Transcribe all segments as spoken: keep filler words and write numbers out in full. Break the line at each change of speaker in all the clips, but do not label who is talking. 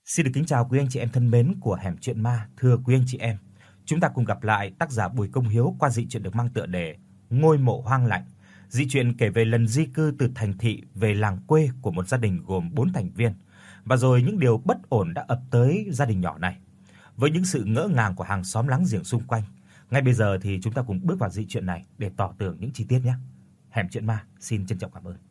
Xin được kính chào quý anh chị em thân mến của Hẻm Chuyện Ma. Thưa quý anh chị em, chúng ta cùng gặp lại tác giả Bùi Công Hiếu qua dị truyện được mang tựa đề Ngôi mộ hoang lạnh. Dị truyện kể về lần di cư từ thành thị về làng quê của một gia đình gồm bốn thành viên, và rồi những điều bất ổn đã ập tới gia đình nhỏ này với những sự ngỡ ngàng của hàng xóm láng giềng xung quanh. Ngay bây giờ thì chúng ta cùng bước vào dị truyện này để tỏ tường những chi tiết nhé. Hẻm Chuyện Ma xin trân trọng cảm ơn.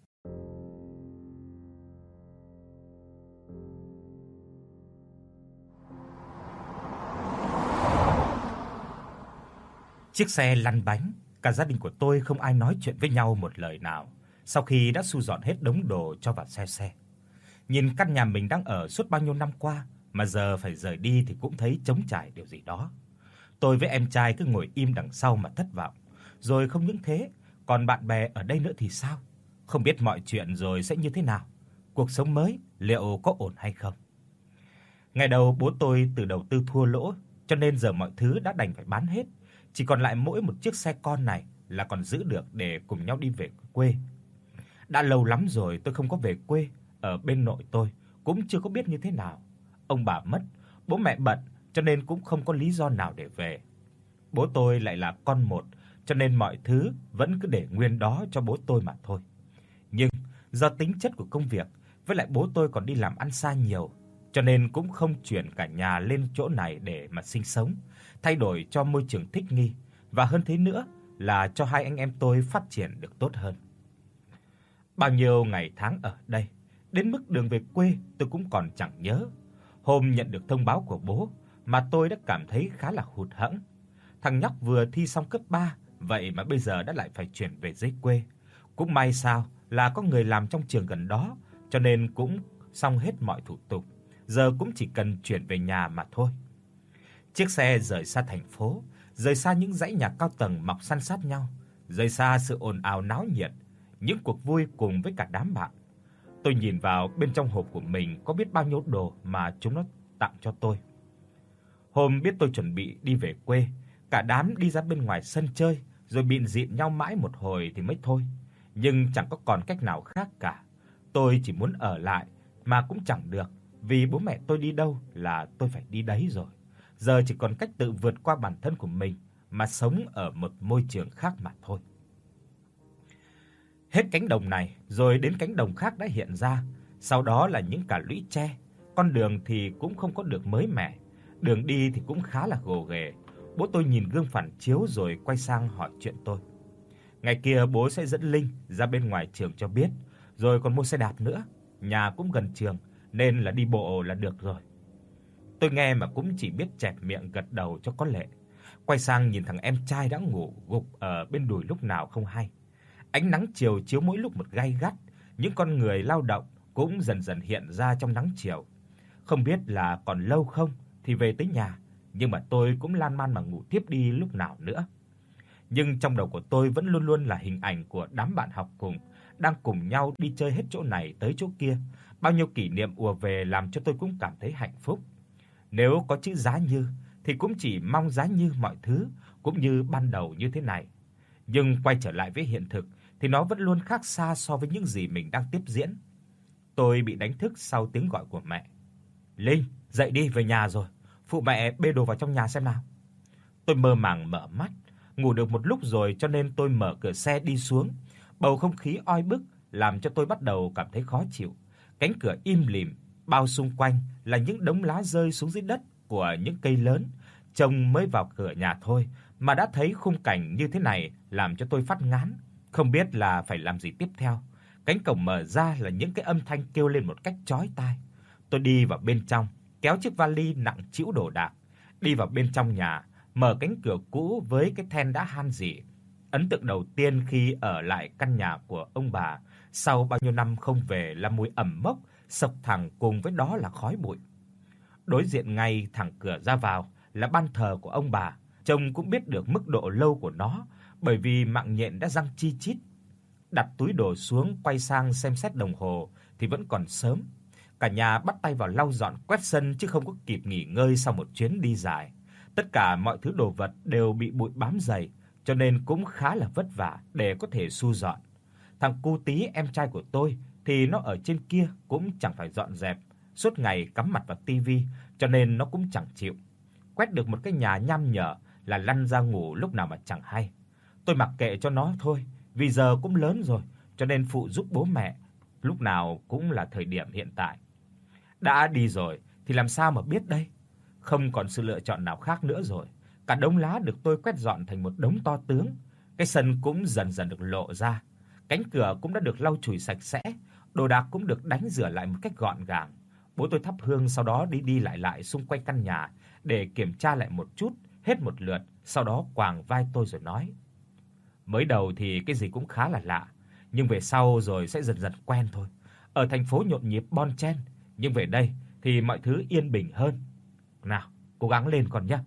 Chiếc xe lăn bánh, cả gia đình của tôi không ai nói chuyện với nhau một lời nào sau khi đã thu dọn hết đống đồ cho vào xe xe. Nhìn căn nhà mình đang ở suốt bao nhiêu năm qua mà giờ phải rời đi thì cũng thấy trống trải điều gì đó. Tôi với em trai cứ ngồi im đằng sau mà thất vọng. Rồi không những thế, còn bạn bè ở đây nữa thì sao? Không biết mọi chuyện rồi sẽ như thế nào? Cuộc sống mới liệu có ổn hay không? Ngày đầu bố tôi từ đầu tư thua lỗ, cho nên giờ mọi thứ đã đành phải bán hết. Chỉ còn lại mỗi một chiếc xe con này là còn giữ được để cùng nhau đi về quê. Đã lâu lắm rồi tôi không có về quê, ở bên nội tôi cũng chưa có biết như thế nào. Ông bà mất, bố mẹ bận cho nên cũng không có lý do nào để về. Bố tôi lại là con một, cho nên mọi thứ vẫn cứ để nguyên đó cho bố tôi mà thôi. Nhưng do tính chất của công việc, với lại bố tôi còn đi làm ăn xa nhiều, cho nên cũng không chuyển cả nhà lên chỗ này để mà sinh sống, thay đổi cho môi trường thích nghi, và hơn thế nữa là cho hai anh em tôi phát triển được tốt hơn. Bao nhiêu ngày tháng ở đây, đến mức đường về quê tôi cũng còn chẳng nhớ. Hôm nhận được thông báo của bố mà tôi đã cảm thấy khá là hụt hẫng. Thằng nhóc vừa thi xong cấp ba, vậy mà bây giờ đã lại phải chuyển về dưới quê. Cũng may sao là có người làm trong trường gần đó, cho nên cũng xong hết mọi thủ tục. Giờ cũng chỉ cần chuyển về nhà mà thôi. Chiếc xe rời xa thành phố, rời xa những dãy nhà cao tầng mọc san sát nhau, rời xa sự ồn ào náo nhiệt, những cuộc vui cùng với cả đám bạn. Tôi nhìn vào bên trong hộp của mình có biết bao nhiêu đồ mà chúng nó tặng cho tôi. Hôm biết tôi chuẩn bị đi về quê, cả đám đi ra bên ngoài sân chơi, rồi bịn rịn nhau mãi một hồi thì mới thôi. Nhưng chẳng có còn cách nào khác cả. Tôi chỉ muốn ở lại mà cũng chẳng được, vì bố mẹ tôi đi đâu là tôi phải đi đấy rồi. Giờ chỉ còn cách tự vượt qua bản thân của mình mà sống ở một môi trường khác mà thôi. Hết cánh đồng này rồi đến cánh đồng khác đã hiện ra, sau đó là những cả lũy tre. Con đường thì cũng không có được mới mẻ, đường đi thì cũng khá là gồ ghề. Bố tôi nhìn gương phản chiếu rồi quay sang hỏi chuyện tôi. Ngày kia bố sẽ dẫn Linh ra bên ngoài trường cho biết, rồi còn mua xe đạp nữa. Nhà cũng gần trường nên là đi bộ là được rồi. Tôi nghe mà cũng chỉ biết chẹp miệng gật đầu cho có lệ. Quay sang nhìn thằng em trai đã ngủ gục ở bên đùi lúc nào không hay. Ánh nắng chiều chiếu mỗi lúc một gay gắt, những con người lao động cũng dần dần hiện ra trong nắng chiều. Không biết là còn lâu không thì về tới nhà, nhưng mà tôi cũng lan man mà ngủ tiếp đi lúc nào nữa. Nhưng trong đầu của tôi vẫn luôn luôn là hình ảnh của đám bạn học cùng, đang cùng nhau đi chơi hết chỗ này tới chỗ kia. Bao nhiêu kỷ niệm ùa về làm cho tôi cũng cảm thấy hạnh phúc. Nếu có chữ Giá Như thì cũng chỉ mong Giá Như mọi thứ cũng như ban đầu như thế này. Nhưng quay trở lại với hiện thực thì nó vẫn luôn khác xa so với những gì mình đang tiếp diễn. Tôi bị đánh thức sau tiếng gọi của mẹ. "Linh, dậy đi, về nhà rồi. Phụ mẹ bê đồ vào trong nhà xem nào." Tôi mơ màng mở mắt, ngủ được một lúc rồi cho nên tôi mở cửa xe đi xuống. Bầu không khí oi bức làm cho tôi bắt đầu cảm thấy khó chịu. Cánh cửa im lìm, bao xung quanh là những đống lá rơi xuống dưới đất của những cây lớn. Trông mới vào cửa nhà thôi mà đã thấy khung cảnh như thế này làm cho tôi phát ngán, không biết là phải làm gì tiếp theo. Cánh cổng mở ra là những cái âm thanh kêu lên một cách chói tai. Tôi đi vào bên trong, kéo chiếc vali nặng trĩu đồ đạc, đi vào bên trong nhà, mở cánh cửa cũ với cái then đã han rỉ. Ấn tượng đầu tiên khi ở lại căn nhà của ông bà sau bao nhiêu năm không về là mùi ẩm mốc sộc thẳng, cùng với đó là khói bụi. Đối diện ngay thẳng cửa ra vào là ban thờ của ông bà, trông cũng biết được mức độ lâu của nó, bởi vì mạng nhện đã răng chi chít. Đặt túi đồ xuống, quay sang xem xét đồng hồ thì vẫn còn sớm. Cả nhà bắt tay vào lau dọn quét sân chứ không có kịp nghỉ ngơi sau một chuyến đi dài. Tất cả mọi thứ đồ vật đều bị bụi bám dày, cho nên cũng khá là vất vả để có thể thu dọn. Thằng cu Tí em trai của tôi thì nó ở trên kia cũng chẳng phải dọn dẹp, suốt ngày cắm mặt vào tivi, cho nên nó cũng chẳng chịu. Quét được một cái nhà nham nhở là lăn ra ngủ lúc nào mà chẳng hay. Tôi mặc kệ cho nó thôi, vì giờ cũng lớn rồi, cho nên phụ giúp bố mẹ lúc nào cũng là thời điểm hiện tại. Đã đi rồi thì làm sao mà biết đây? Không còn sự lựa chọn nào khác nữa rồi. Cả đống lá được tôi quét dọn thành một đống to tướng, cái sân cũng dần dần được lộ ra, cánh cửa cũng đã được lau chùi sạch sẽ, đồ đạc cũng được đánh rửa lại một cách gọn gàng. Bố tôi thắp hương sau đó đi đi lại lại xung quanh căn nhà để kiểm tra lại một chút, hết một lượt, sau đó quàng vai tôi rồi nói: "Mới đầu thì cái gì cũng khá là lạ, nhưng về sau rồi sẽ dần dần quen thôi. Ở thành phố nhộn nhịp bon chen, nhưng về đây thì mọi thứ yên bình hơn. Nào, cố gắng lên con nhé."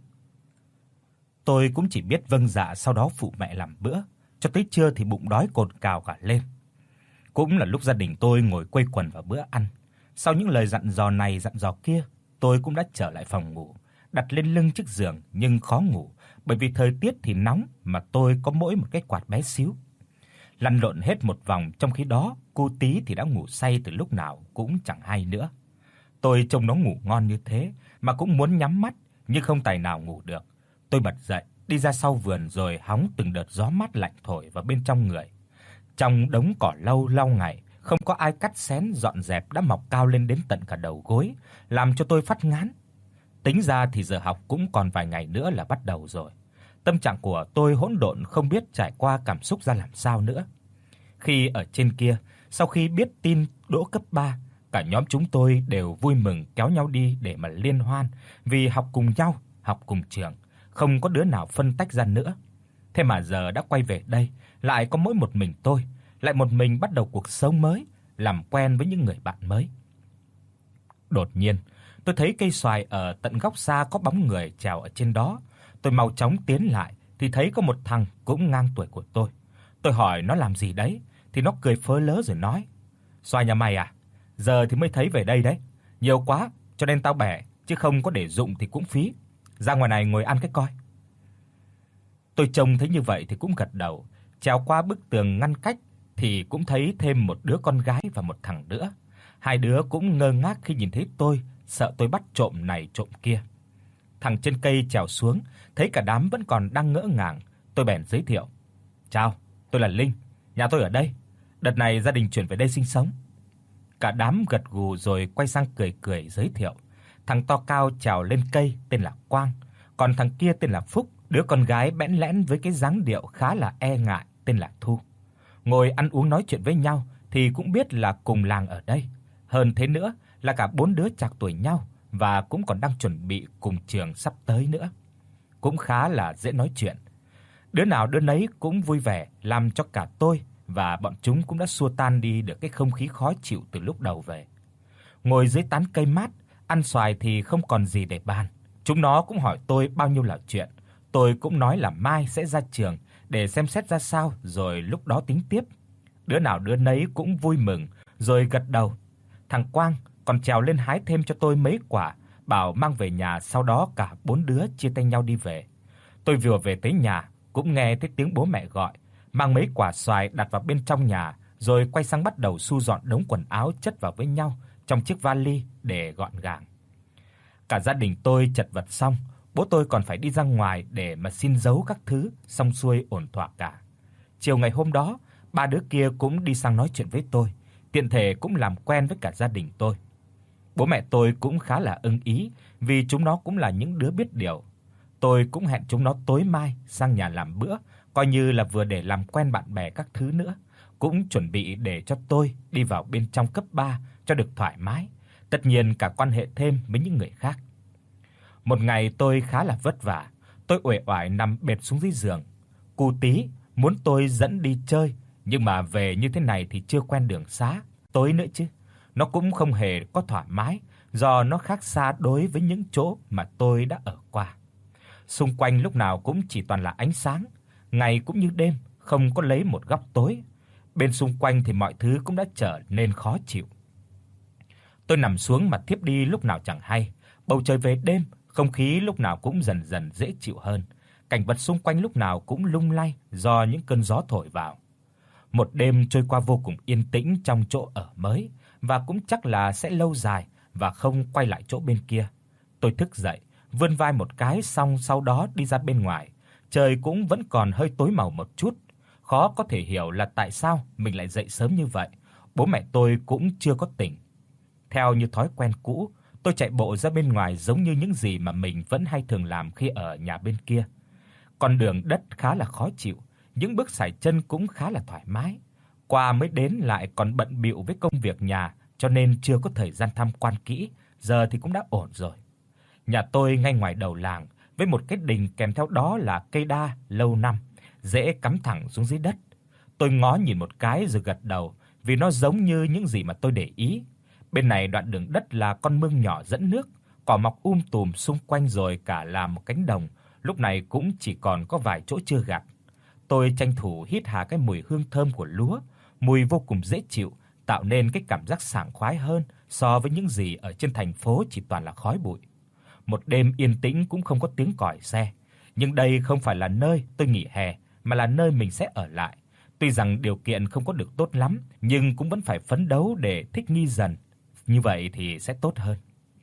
Tôi cũng chỉ biết vâng dạ, sau đó phụ mẹ làm bữa, cho tới trưa thì bụng đói cồn cào cả lên. Cũng là lúc gia đình tôi ngồi quây quần vào bữa ăn. Sau những lời dặn dò này dặn dò kia, tôi cũng đã trở lại phòng ngủ, đặt lên lưng chiếc giường nhưng khó ngủ, bởi vì thời tiết thì nóng mà tôi có mỗi một cái quạt bé xíu. Lăn lộn hết một vòng, trong khi đó cô Tí thì đã ngủ say từ lúc nào cũng chẳng hay nữa. Tôi trông nó ngủ ngon như thế mà cũng muốn nhắm mắt nhưng không tài nào ngủ được. Tôi bật dậy, đi ra sau vườn rồi hóng từng đợt gió mát lạnh thổi vào bên trong người. Trong đống cỏ lau lau ngày, không có ai cắt xén dọn dẹp đã mọc cao lên đến tận cả đầu gối, làm cho tôi phát ngán. Tính ra thì giờ học cũng còn vài ngày nữa là bắt đầu rồi. Tâm trạng của tôi hỗn độn, không biết trải qua cảm xúc ra làm sao nữa. Khi ở trên kia, sau khi biết tin đỗ cấp ba, cả nhóm chúng tôi đều vui mừng kéo nhau đi để mà liên hoan, vì học cùng nhau, học cùng trường, không có đứa nào phân tách ra nữa. Thế mà giờ đã quay về đây, lại có mỗi một mình tôi, lại một mình bắt đầu cuộc sống mới, làm quen với những người bạn mới. Đột nhiên, tôi thấy cây xoài ở tận góc xa có bóng người trèo ở trên đó. Tôi mau chóng tiến lại thì thấy có một thằng cũng ngang tuổi của tôi. Tôi hỏi nó làm gì đấy thì nó cười phớ lớ rồi nói: "Xoài nhà mày à? Giờ thì mới thấy về đây đấy. Nhiều quá cho nên tao bẻ, chứ không có để dụng thì cũng phí. Ra ngoài này ngồi ăn cái coi." Tôi trông thấy như vậy thì cũng gật đầu, trèo qua bức tường ngăn cách thì cũng thấy thêm một đứa con gái và một thằng nữa. Hai đứa cũng ngơ ngác khi nhìn thấy tôi, sợ tôi bắt trộm này trộm kia. Thằng trên cây trèo xuống, thấy cả đám vẫn còn đang ngỡ ngàng, tôi bèn giới thiệu: "Chào, tôi là Linh, nhà tôi ở đây. Đợt này gia đình chuyển về đây sinh sống." Cả đám gật gù rồi quay sang cười cười giới thiệu: Thằng to cao trèo lên cây tên là Quang, còn thằng kia tên là Phúc, đứa con gái bẽn lẽn với cái dáng điệu khá là e ngại tên là Thu. Ngồi ăn uống nói chuyện với nhau thì cũng biết là cùng làng ở đây. Hơn thế nữa là cả bốn đứa trạc tuổi nhau và cũng còn đang chuẩn bị cùng trường sắp tới nữa. Cũng khá là dễ nói chuyện. Đứa nào đứa nấy cũng vui vẻ, làm cho cả tôi và bọn chúng cũng đã xua tan đi được cái không khí khó chịu từ lúc đầu về. Ngồi dưới tán cây mát, ăn xoài thì không còn gì để bàn. Chúng nó cũng hỏi tôi bao nhiêu là chuyện. Tôi cũng nói là mai sẽ ra trường để xem xét ra sao rồi lúc đó tính tiếp. Đứa nào đứa nấy cũng vui mừng rồi gật đầu. Thằng Quang còn trèo lên hái thêm cho tôi mấy quả, bảo mang về nhà, sau đó cả bốn đứa chia tay nhau đi về. Tôi vừa về tới nhà cũng nghe thấy tiếng bố mẹ gọi, mang mấy quả xoài đặt vào bên trong nhà rồi quay sang bắt đầu thu dọn đống quần áo chất vào với nhau trong chiếc vali để gọn gàng. Cả gia đình tôi chật vật xong, bố tôi còn phải đi ra ngoài để mà xin dấu các thứ, xong xuôi ổn thỏa cả. Chiều ngày hôm đó, ba đứa kia cũng đi sang nói chuyện với tôi, tiện thể cũng làm quen với cả gia đình tôi. Bố mẹ tôi cũng khá là ưng ý vì chúng nó cũng là những đứa biết điều. Tôi cũng hẹn chúng nó tối mai sang nhà làm bữa, coi như là vừa để làm quen bạn bè các thứ nữa, cũng chuẩn bị để cho tôi đi vào bên trong cấp ba cho được thoải mái, tất nhiên cả quan hệ thêm với những người khác. Một ngày tôi khá là vất vả, tôi uể oải nằm bệt xuống dưới giường. Cu Tí muốn tôi dẫn đi chơi, nhưng mà về như thế này thì chưa quen đường xá, tối nữa chứ. Nó cũng không hề có thoải mái, do nó khác xa đối với những chỗ mà tôi đã ở qua. Xung quanh lúc nào cũng chỉ toàn là ánh sáng, ngày cũng như đêm, không có lấy một góc tối. Bên xung quanh thì mọi thứ cũng đã trở nên khó chịu. Tôi nằm xuống mà thiếp đi lúc nào chẳng hay. Bầu trời về đêm, không khí lúc nào cũng dần dần dễ chịu hơn. Cảnh vật xung quanh lúc nào cũng lung lay do những cơn gió thổi vào. Một đêm trôi qua vô cùng yên tĩnh trong chỗ ở mới, và cũng chắc là sẽ lâu dài và không quay lại chỗ bên kia. Tôi thức dậy, vươn vai một cái xong sau đó đi ra bên ngoài. Trời cũng vẫn còn hơi tối màu một chút. Khó có thể hiểu là tại sao mình lại dậy sớm như vậy. Bố mẹ tôi cũng chưa có tỉnh. Theo như thói quen cũ, tôi chạy bộ ra bên ngoài giống như những gì mà mình vẫn hay thường làm khi ở nhà bên kia. Con đường đất khá là khó chịu, những bước sải chân cũng khá là thoải mái. Qua mới đến lại còn bận bịu với công việc nhà, cho nên chưa có thời gian tham quan kỹ, giờ thì cũng đã ổn rồi. Nhà tôi ngay ngoài đầu làng, với một cái đình kèm theo đó là cây đa lâu năm, rễ cắm thẳng xuống dưới đất. Tôi ngó nhìn một cái rồi gật đầu, vì nó giống như những gì mà tôi để ý. Bên này đoạn đường đất là con mương nhỏ dẫn nước, cỏ mọc um tùm xung quanh rồi cả là một cánh đồng, lúc này cũng chỉ còn có vài chỗ chưa gặt. Tôi tranh thủ hít hà cái mùi hương thơm của lúa, mùi vô cùng dễ chịu, tạo nên cái cảm giác sảng khoái hơn so với những gì ở trên thành phố chỉ toàn là khói bụi. Một đêm yên tĩnh cũng không có tiếng còi xe, nhưng đây không phải là nơi tôi nghỉ hè mà là nơi mình sẽ ở lại. Tuy rằng điều kiện không có được tốt lắm, nhưng cũng vẫn phải phấn đấu để thích nghi dần, như vậy thì sẽ tốt hơn.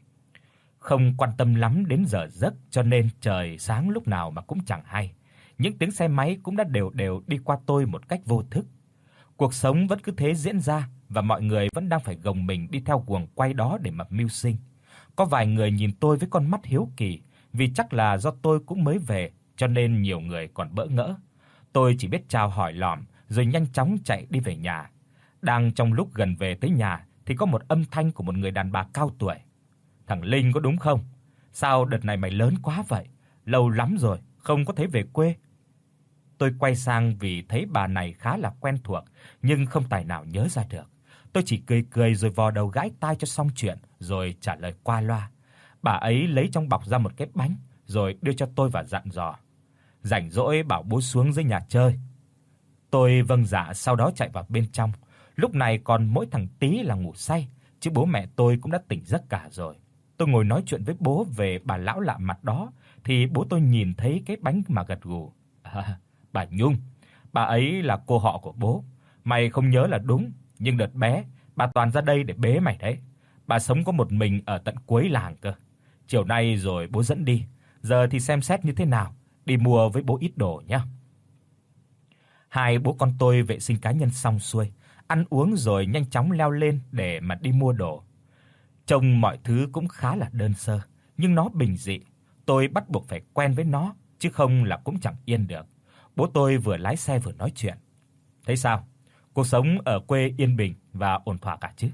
Không quan tâm lắm đến giờ giấc cho nên trời sáng lúc nào mà cũng chẳng hay. Những tiếng xe máy cũng đã đều đều đi qua tôi một cách vô thức. Cuộc sống vẫn cứ thế diễn ra và mọi người vẫn đang phải gồng mình đi theo guồng quay đó để mà mưu sinh. Có vài người nhìn tôi với con mắt hiếu kỳ, vì chắc là do tôi cũng mới về cho nên nhiều người còn bỡ ngỡ. Tôi chỉ biết chào hỏi lỏm rồi nhanh chóng chạy đi về nhà. Đang trong lúc gần về tới nhà thì có một âm thanh của một người đàn bà cao tuổi. "Thằng Linh có đúng không? Sao đợt này mày lớn quá vậy? Lâu lắm rồi không có thấy về quê." Tôi quay sang vì thấy bà này khá là quen thuộc, nhưng không tài nào nhớ ra được. Tôi chỉ cười cười rồi vò đầu gãi tai cho xong chuyện, rồi trả lời qua loa. Bà ấy lấy trong bọc ra một cái bánh, rồi đưa cho tôi và dặn dò: "Rảnh rỗi bảo bố xuống dưới nhà chơi." Tôi vâng dạ, sau đó chạy vào bên trong. Lúc này còn mỗi thằng Tí là ngủ say, chứ bố mẹ tôi cũng đã tỉnh giấc cả rồi. Tôi ngồi nói chuyện với bố về bà lão lạ mặt đó, thì bố tôi nhìn thấy cái bánh mà gật gù. "À, bà Nhung, bà ấy là cô họ của bố. Mày không nhớ là đúng, nhưng đợt bé bà toàn ra đây để bế mày đấy. Bà sống có một mình ở tận cuối làng cơ. Chiều nay rồi bố dẫn đi, giờ thì xem xét như thế nào, đi mua với bố ít đồ nhé." Hai bố con tôi vệ sinh cá nhân xong xuôi, ăn uống rồi nhanh chóng leo lên để mà đi mua đồ. Trông mọi thứ cũng khá là đơn sơ, nhưng nó bình dị. Tôi bắt buộc phải quen với nó, chứ không là cũng chẳng yên được. Bố tôi vừa lái xe vừa nói chuyện. "Thấy sao? Cuộc sống ở quê yên bình và ổn thỏa cả chứ?"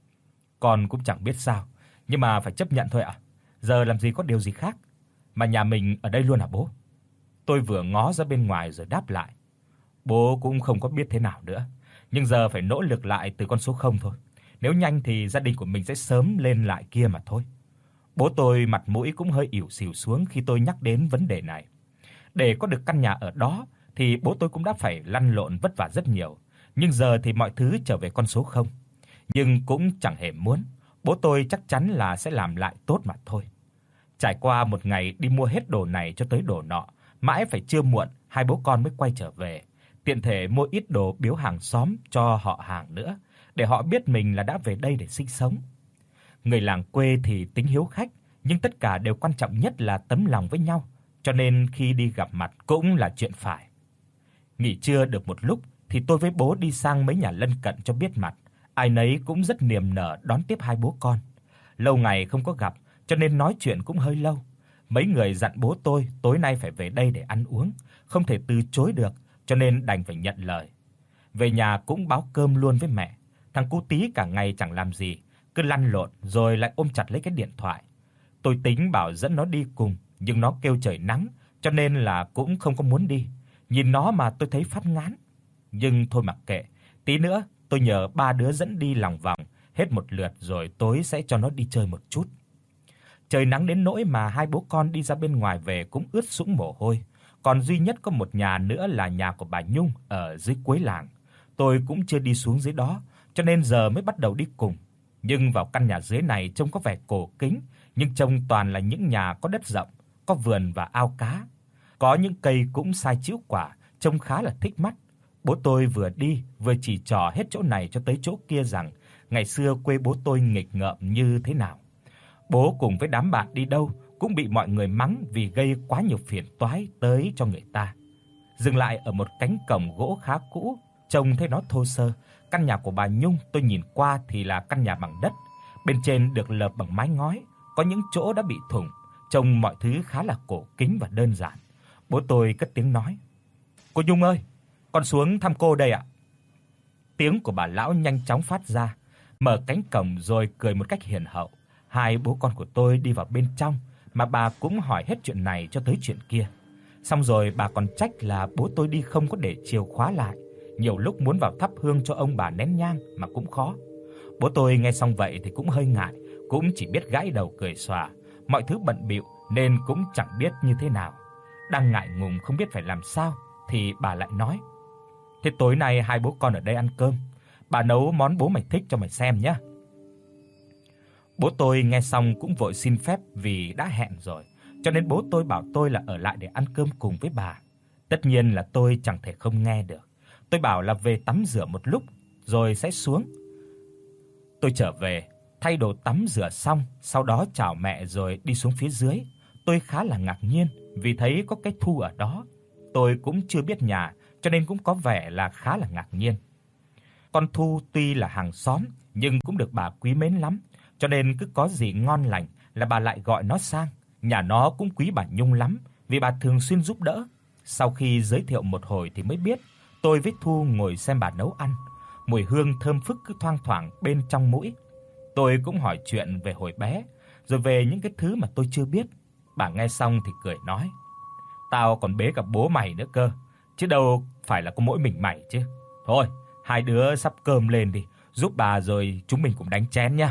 "Con cũng chẳng biết sao, nhưng mà phải chấp nhận thôi ạ. Giờ làm gì có điều gì khác. Mà nhà mình ở đây luôn hả bố?" Tôi vừa ngó ra bên ngoài rồi đáp lại. "Bố cũng không có biết thế nào nữa, nhưng giờ phải nỗ lực lại từ con số không thôi. Nếu nhanh thì gia đình của mình sẽ sớm lên lại kia mà thôi." Bố tôi mặt mũi cũng hơi ỉu xìu xuống khi tôi nhắc đến vấn đề này. Để có được căn nhà ở đó thì bố tôi cũng đã phải lăn lộn vất vả rất nhiều, nhưng giờ thì mọi thứ trở về con số không. Nhưng cũng chẳng hề muốn, bố tôi chắc chắn là sẽ làm lại tốt mà thôi. Trải qua một ngày đi mua hết đồ này cho tới đồ nọ, mãi phải trưa muộn hai bố con mới quay trở về, tiện thể mua ít đồ biếu hàng xóm cho họ hàng nữa, để họ biết mình là đã về đây để sinh sống. Người làng quê thì tính hiếu khách, nhưng tất cả đều quan trọng nhất là tấm lòng với nhau, cho nên khi đi gặp mặt cũng là chuyện phải. Nghỉ trưa được một lúc thì tôi với bố đi sang mấy nhà lân cận cho biết mặt, ai nấy cũng rất niềm nở đón tiếp hai bố con. Lâu ngày không có gặp, cho nên nói chuyện cũng hơi lâu. Mấy người dặn bố tôi tối nay phải về đây để ăn uống, không thể từ chối được, cho nên đành phải nhận lời. Về nhà cũng báo cơm luôn với mẹ. Thằng cu Tí cả ngày chẳng làm gì, cứ lăn lộn rồi lại ôm chặt lấy cái điện thoại. Tôi tính bảo dẫn nó đi cùng, nhưng nó kêu trời nắng, cho nên là cũng không có muốn đi. Nhìn nó mà tôi thấy phát ngán. Nhưng thôi mặc kệ, tí nữa tôi nhờ ba đứa dẫn đi lòng vòng hết một lượt rồi tối sẽ cho nó đi chơi một chút. Trời nắng đến nỗi mà hai bố con đi ra bên ngoài về cũng ướt sũng mồ hôi. Còn duy nhất có một nhà nữa là nhà của bà Nhung ở dưới cuối làng. Tôi cũng chưa đi xuống dưới đó, cho nên giờ mới bắt đầu đi cùng. Nhưng vào căn nhà dưới này trông có vẻ cổ kính, nhưng trông toàn là những nhà có đất rộng, có vườn và ao cá. Có những cây cũng sai chĩu quả, trông khá là thích mắt. Bố tôi vừa đi vừa chỉ trò hết chỗ này cho tới chỗ kia rằng ngày xưa quê bố tôi nghịch ngợm như thế nào. Bố cùng với đám bạn đi đâu cũng bị mọi người mắng vì gây quá nhiều phiền toái tới cho người ta. Dừng lại ở một cánh cổng gỗ khá cũ, trông thấy nó thô sơ. Căn nhà của bà Nhung tôi nhìn qua thì là căn nhà bằng đất, bên trên được lợp bằng mái ngói, có những chỗ đã bị thủng, trông mọi thứ khá là cổ kính và đơn giản. Bố tôi cất tiếng nói: "Cô Nhung ơi, con xuống thăm cô đây ạ." Tiếng của bà lão nhanh chóng phát ra, mở cánh cổng rồi cười một cách hiền hậu. Hai bố con của tôi đi vào bên trong mà bà cũng hỏi hết chuyện này cho tới chuyện kia. Xong rồi bà còn trách là bố tôi đi không có để chìa khóa lại, nhiều lúc muốn vào thắp hương cho ông bà nén nhang mà cũng khó. Bố tôi nghe xong vậy thì cũng hơi ngại, cũng chỉ biết gãi đầu cười xòa, mọi thứ bận bịu nên cũng chẳng biết như thế nào. Đang ngại ngùng không biết phải làm sao thì bà lại nói: "Thế tối nay hai bố con ở đây ăn cơm, bà nấu món bố mày thích cho mày xem nhé." Bố tôi nghe xong cũng vội xin phép vì đã hẹn rồi, cho nên bố tôi bảo tôi là ở lại để ăn cơm cùng với bà. Tất nhiên là tôi chẳng thể không nghe được. Tôi bảo là về tắm rửa một lúc rồi sẽ xuống. Tôi trở về, thay đồ tắm rửa xong, sau đó chào mẹ rồi đi xuống phía dưới. Tôi khá là ngạc nhiên vì thấy có cái Thu ở đó. Tôi cũng chưa biết nhà, cho nên cũng có vẻ là khá là ngạc nhiên. Con Thu tuy là hàng xóm nhưng cũng được bà quý mến lắm, cho nên cứ có gì ngon lành là bà lại gọi nó sang. Nhà nó cũng quý bà Nhung lắm vì bà thường xuyên giúp đỡ. Sau khi giới thiệu một hồi thì mới biết, tôi với Thu ngồi xem bà nấu ăn. Mùi hương thơm phức cứ thoang thoảng bên trong mũi. Tôi cũng hỏi chuyện về hồi bé, rồi về những cái thứ mà tôi chưa biết. Bà nghe xong thì cười nói: "Tao còn bế cả bố mày nữa cơ, chứ đâu phải là có mỗi mình mày chứ. Thôi, hai đứa sắp cơm lên đi, giúp bà rồi chúng mình cùng đánh chén nhá."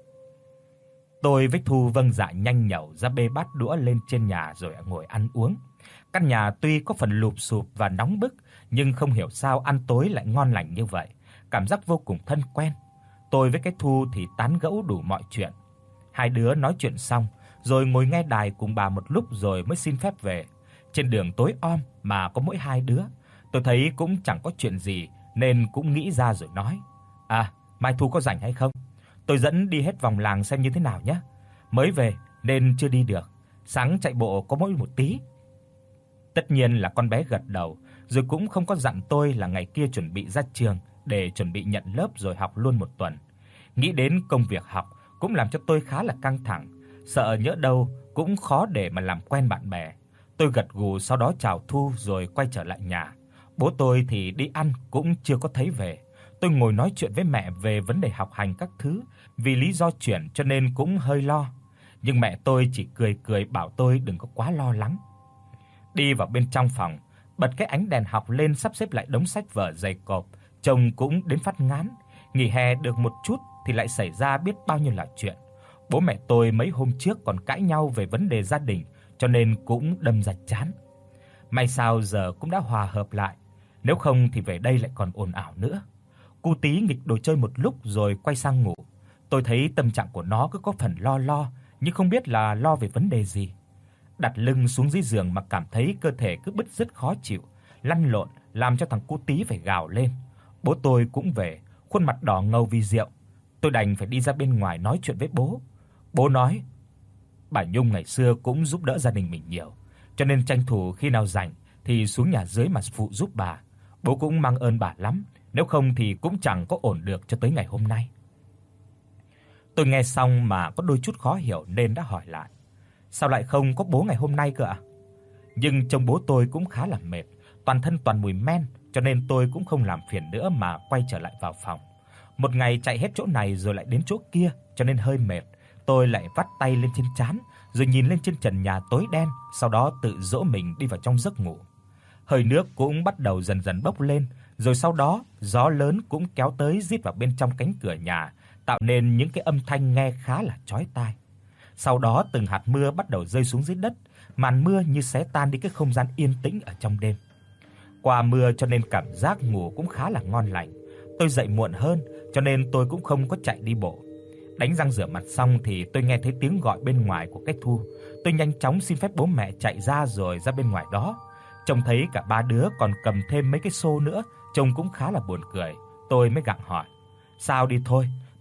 Tôi với Thu vâng dạ nhanh nhảu ra bê bát đũa lên trên nhà rồi ngồi ăn uống. Căn nhà tuy có phần lụp xụp và nóng bức, nhưng không hiểu sao ăn tối lại ngon lành như vậy, cảm giác vô cùng thân quen. Tôi với cái Thu thì tán gẫu đủ mọi chuyện. Hai đứa nói chuyện xong rồi ngồi nghe đài cùng bà một lúc rồi mới xin phép về. Trên đường tối om mà có mỗi hai đứa, tôi thấy cũng chẳng có chuyện gì nên cũng nghĩ ra rồi nói: "À, mai Thu có rảnh hay không? Tôi dẫn đi hết vòng làng xem như thế nào nhé. Mới về nên chưa đi được, sáng chạy bộ có mỗi một tí." Tất nhiên là con bé gật đầu, rồi cũng không có dặn tôi là ngày kia chuẩn bị ra trường để chuẩn bị nhận lớp rồi học luôn một tuần. Nghĩ đến công việc học cũng làm cho tôi khá là căng thẳng, sợ nhỡ đâu cũng khó để mà làm quen bạn bè. Tôi gật gù sau đó chào Thu rồi quay trở lại nhà. Bố tôi thì đi ăn cũng chưa có thấy về. Tôi ngồi nói chuyện với mẹ về vấn đề học hành các thứ, vì lý do chuyển cho nên cũng hơi lo. Nhưng mẹ tôi chỉ cười cười bảo tôi đừng có quá lo lắng. Đi vào bên trong phòng, bật cái ánh đèn học lên sắp xếp lại đống sách vở dày cộp, trông cũng đến phát ngán. Nghỉ hè được một chút thì lại xảy ra biết bao nhiêu là chuyện. Bố mẹ tôi mấy hôm trước còn cãi nhau về vấn đề gia đình, cho nên cũng đâm ra chán. May sao giờ cũng đã hòa hợp lại, nếu không thì về đây lại còn ồn ào nữa. Cu Tí nghịch đồ chơi một lúc rồi quay sang ngủ. Tôi thấy tâm trạng của nó cứ có phần lo lo, nhưng không biết là lo về vấn đề gì. Đặt lưng xuống dưới giường mà cảm thấy cơ thể cứ bứt rứt khó chịu, lăn lộn làm cho thằng Cu Tí phải gào lên. Bố tôi cũng về, khuôn mặt đỏ ngầu vì rượu. Tôi đành phải đi ra bên ngoài nói chuyện với bố. Bố nói: "Bà Nhung ngày xưa cũng giúp đỡ gia đình mình nhiều, cho nên tranh thủ khi nào rảnh thì xuống nhà dưới mà phụ giúp bà. Bố cũng mang ơn bà lắm, nếu không thì cũng chẳng có ổn được cho tới ngày hôm nay." Tôi nghe xong mà có đôi chút khó hiểu nên đã hỏi lại: "Sao lại không có bố ngày hôm nay cơ ạ?" Nhưng trông bố tôi cũng khá là mệt, toàn thân toàn mùi men, cho nên tôi cũng không làm phiền nữa mà quay trở lại vào phòng. Một ngày chạy hết chỗ này rồi lại đến chỗ kia, cho nên hơi mệt. Tôi lại vắt tay lên trên trán, rồi nhìn lên trên trần nhà tối đen, sau đó tự dỗ mình đi vào trong giấc ngủ. Hơi nước cũng bắt đầu dần dần bốc lên, rồi sau đó gió lớn cũng kéo tới rít vào bên trong cánh cửa nhà, tạo nên những cái âm thanh nghe khá là chói tai. Sau đó từng hạt mưa bắt đầu rơi xuống dưới đất, màn mưa như xé tan đi cái không gian yên tĩnh ở trong đêm. Qua mưa cho nên cảm giác ngủ cũng khá là ngon lành. Tôi dậy muộn hơn, cho nên tôi cũng không có chạy đi bộ. Đánh răng rửa mặt xong thì tôi nghe thấy tiếng gọi bên ngoài của cái Thu. Tôi nhanh chóng xin phép bố mẹ chạy ra rồi ra bên ngoài đó. Trông thấy cả ba đứa còn cầm thêm mấy cái xô nữa, trông cũng khá là buồn cười. Tôi mới gặng hỏi: "Sao đi thôi,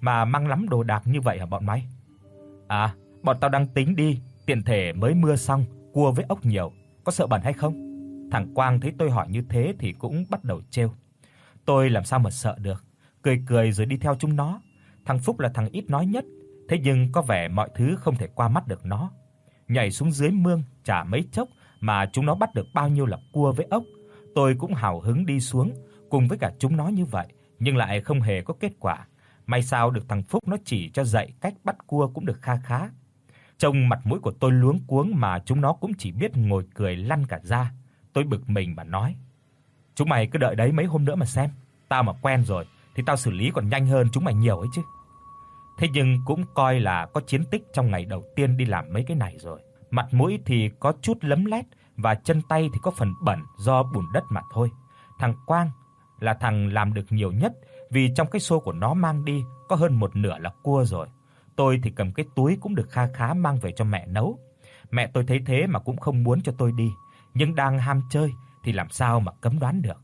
mà mang lắm đồ đạc như vậy hả bọn mày? À, bọn tao đang tính đi, tiện thể mới mưa xong, cua với ốc nhiều, có sợ bẩn hay không? Thằng Quang thấy tôi hỏi như thế thì cũng bắt đầu trêu. Tôi làm sao mà sợ được, cười cười rồi đi theo chúng nó. Thằng Phúc là thằng ít nói nhất, thế nhưng có vẻ mọi thứ không thể qua mắt được nó. Nhảy xuống dưới mương chả mấy chốc mà chúng nó bắt được bao nhiêu là cua với ốc. Tôi cũng hào hứng đi xuống cùng với cả chúng nó như vậy, nhưng lại không hề có kết quả. May sao được thằng Phúc nó chỉ cho dạy cách bắt cua cũng được kha khá. Trông mặt mũi của tôi luống cuống mà chúng nó cũng chỉ biết ngồi cười lăn cả ra. Tôi bực mình mà nói: "Chúng mày cứ đợi đấy mấy hôm nữa mà xem, tao mà quen rồi thì tao xử lý còn nhanh hơn chúng mày nhiều ấy chứ." Thế nhưng cũng coi là có chiến tích trong ngày đầu tiên đi làm mấy cái này rồi. Mặt mũi thì có chút lấm lét và chân tay thì có phần bẩn do bùn đất mà thôi. Thằng Quang là thằng làm được nhiều nhất, vì trong cái xô của nó mang đi có hơn một nửa là cua rồi. Tôi thì cầm cái túi cũng được kha khá mang về cho mẹ nấu. Mẹ tôi thấy thế mà cũng không muốn cho tôi đi, nhưng đang ham chơi thì làm sao mà cấm đoán được.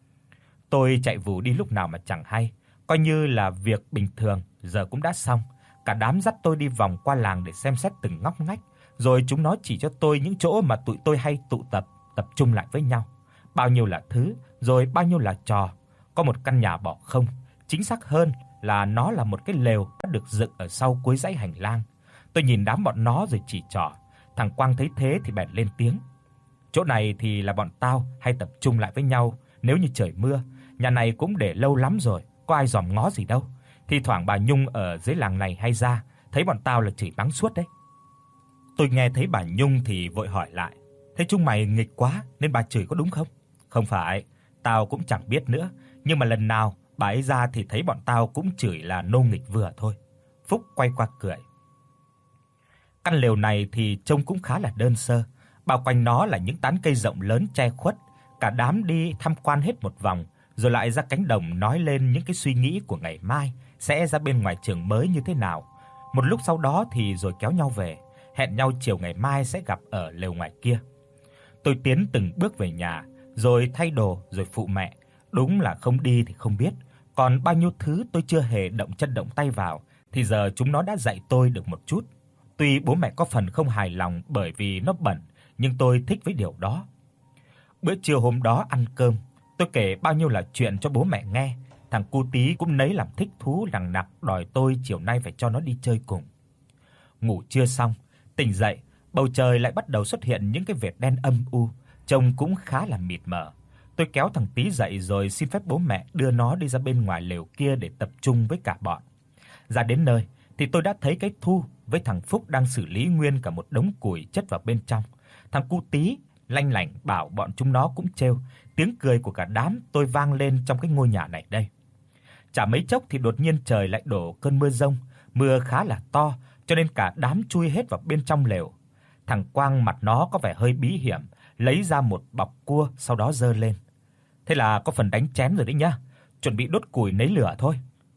Tôi chạy vù đi lúc nào mà chẳng hay, coi như là việc bình thường, giờ cũng đã xong. Cả đám dắt tôi đi vòng qua làng để xem xét từng ngóc ngách, rồi chúng nó chỉ cho tôi những chỗ mà tụi tôi hay tụ tập, tập trung lại với nhau. Bao nhiêu là thứ, rồi bao nhiêu là trò. Có một căn nhà bỏ không, chính xác hơn là nó là một cái lều đã được dựng ở sau cuối dãy hành lang. Tôi nhìn đám bọn nó rồi chỉ trỏ. Thằng Quang thấy thế thì bèn lên tiếng: "Chỗ này thì là bọn tao hay tập trung lại với nhau nếu như trời mưa. Nhà này cũng để lâu lắm rồi, có ai dòm ngó gì đâu. Thi thoảng bà Nhung ở dưới làng này hay ra, thấy bọn tao là chửi mắng suốt đấy." Tôi nghe thấy bà Nhung thì vội hỏi lại: "Thế chúng mày nghịch quá nên bà chửi có đúng không?" "Không phải, tao cũng chẳng biết nữa, nhưng mà lần nào bà ấy ra thì thấy bọn tao cũng chửi là nô nghịch vừa thôi." Phúc quay qua cười. Căn lều này thì trông cũng khá là đơn sơ, bao quanh nó là những tán cây rộng lớn che khuất. Cả đám đi tham quan hết một vòng, rồi lại ra cánh đồng nói lên những cái suy nghĩ của ngày mai sẽ ra bên ngoài trường mới như thế nào. Một lúc sau đó thì rồi kéo nhau về, hẹn nhau chiều ngày mai sẽ gặp ở lều ngoài kia. Tôi tiến từng bước về nhà, rồi thay đồ rồi phụ mẹ. Đúng là không đi thì không biết, còn bao nhiêu thứ tôi chưa hề động chân động tay vào thì giờ chúng nó đã dạy tôi được một chút. Tuy bố mẹ có phần không hài lòng bởi vì nó bẩn, nhưng tôi thích với điều đó. Bữa trưa hôm đó ăn cơm, tôi kể bao nhiêu là chuyện cho bố mẹ nghe. Thằng cu Tí cũng nấy làm thích thú lằng nặc đòi tôi chiều nay phải cho nó đi chơi cùng. Ngủ trưa xong, tỉnh dậy, bầu trời lại bắt đầu xuất hiện những cái vệt đen âm u, trông cũng khá là mịt mờ. Tôi kéo thằng Tí dậy rồi xin phép bố mẹ đưa nó đi ra bên ngoài lều kia để tập trung với cả bọn. Ra đến nơi thì tôi đã thấy cái Thu với thằng Phúc đang xử lý nguyên cả một đống củi chất vào bên trong. Thằng cu Tí lanh lảnh bảo bọn chúng nó cũng trêu, tiếng cười của cả đám tôi vang lên trong cái ngôi nhà này đây. Chả mấy chốc thì đột nhiên trời lại đổ cơn mưa rông, mưa khá là to cho nên cả đám chui hết vào bên trong lều. Thằng Quang mặt nó có vẻ hơi bí hiểm, lấy ra một bọc cua sau đó giơ lên. Thế là có phần đánh chén rồi đấy nhá, chuẩn bị đốt củi nấy lửa thôi.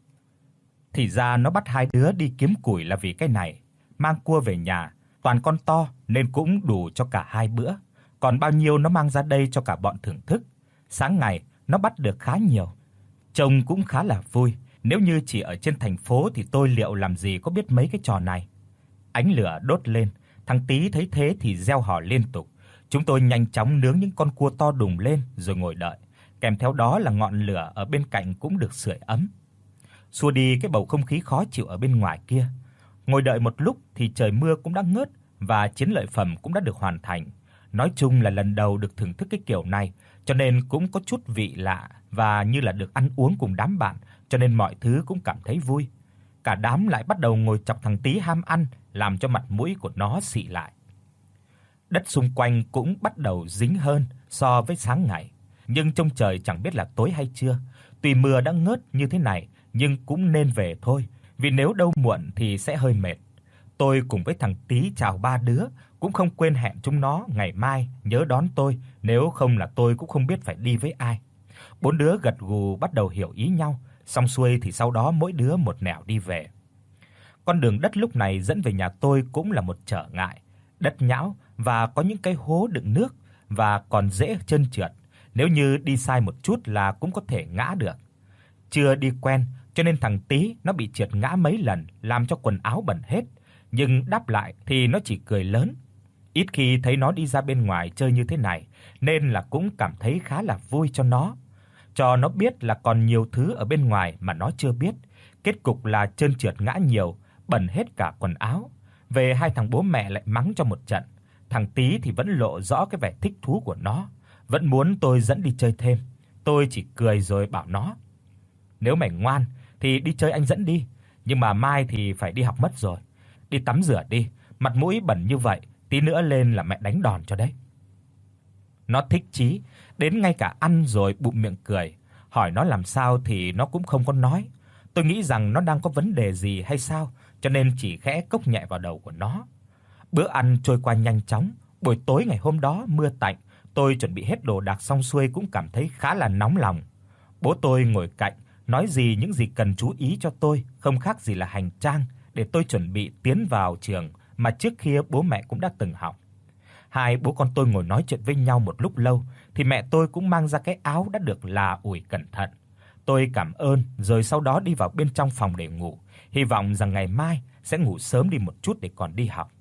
Thì ra nó bắt hai đứa đi kiếm củi là vì cái này, mang cua về nhà, toàn con to nên cũng đủ cho cả hai bữa, còn bao nhiêu nó mang ra đây cho cả bọn thưởng thức. Sáng ngày nó bắt được khá nhiều, trông cũng khá là vui. Nếu như chỉ ở trên thành phố thì tôi liệu làm gì có biết mấy cái trò này. Ánh lửa đốt lên, thằng Tí thấy thế thì reo hò liên tục. Chúng tôi nhanh chóng nướng những con cua to đùng lên rồi ngồi đợi, kèm theo đó là ngọn lửa ở bên cạnh cũng được sưởi ấm, xua đi cái bầu không khí khó chịu ở bên ngoài kia. Ngồi đợi một lúc thì trời mưa cũng đã ngớt và chiến lợi phẩm cũng đã được hoàn thành. Nói chung là lần đầu được thưởng thức cái kiểu này, cho nên cũng có chút vị lạ và như là được ăn uống cùng đám bạn, cho nên mọi thứ cũng cảm thấy vui. Cả đám lại bắt đầu ngồi chọc thằng Tí ham ăn, làm cho mặt mũi của nó xị lại. Đất xung quanh cũng bắt đầu dính hơn so với sáng ngày, nhưng trông trời chẳng biết là tối hay trưa. Tuy mưa đã ngớt như thế này nhưng cũng nên về thôi, vì nếu đâu muộn thì sẽ hơi mệt. Tôi cùng với thằng Tí chào ba đứa, cũng không quên hẹn chúng nó ngày mai nhớ đón tôi, nếu không là tôi cũng không biết phải đi với ai. Bốn đứa gật gù bắt đầu hiểu ý nhau, xong xuôi thì sau đó mỗi đứa một nẻo đi về. Con đường đất lúc này dẫn về nhà tôi cũng là một trở ngại, đất nhão và có những cái hố đựng nước và còn dễ trơn trượt, nếu như đi sai một chút là cũng có thể ngã được. Chưa đi quen, cho nên thằng Tí nó bị trượt ngã mấy lần, làm cho quần áo bẩn hết, nhưng đáp lại thì nó chỉ cười lớn. Ít khi thấy nó đi ra bên ngoài chơi như thế này, nên là cũng cảm thấy khá là vui cho nó. Cho nó biết là còn nhiều thứ ở bên ngoài mà nó chưa biết. Kết cục là trơn trượt ngã nhiều, bẩn hết cả quần áo. Về hai thằng bố mẹ lại mắng cho một trận. Thằng Tí thì vẫn lộ rõ cái vẻ thích thú của nó, vẫn muốn tôi dẫn đi chơi thêm. Tôi chỉ cười rồi bảo nó: "Nếu mày ngoan thì đi chơi anh dẫn đi, nhưng mà mai thì phải đi học mất rồi. Đi tắm rửa đi, mặt mũi bẩn như vậy, tí nữa lên là mẹ đánh đòn cho đấy." Nó thích chí, đến ngay cả ăn rồi bụm miệng cười, hỏi nó làm sao thì nó cũng không có nói. Tôi nghĩ rằng nó đang có vấn đề gì hay sao, cho nên chỉ khẽ cốc nhẹ vào đầu của nó. Bữa ăn trôi qua nhanh chóng, buổi tối ngày hôm đó mưa tạnh, tôi chuẩn bị hết đồ đạc xong xuôi cũng cảm thấy khá là nóng lòng. Bố tôi ngồi cạnh, nói gì những gì cần chú ý cho tôi, không khác gì là hành trang để tôi chuẩn bị tiến vào trường mà trước kia bố mẹ cũng đã từng học. Hai bố con tôi ngồi nói chuyện với nhau một lúc lâu thì mẹ tôi cũng mang ra cái áo đã được là ủi cẩn thận. Tôi cảm ơn rồi sau đó đi vào bên trong phòng để ngủ, hy vọng rằng ngày mai sẽ ngủ sớm đi một chút để còn đi học.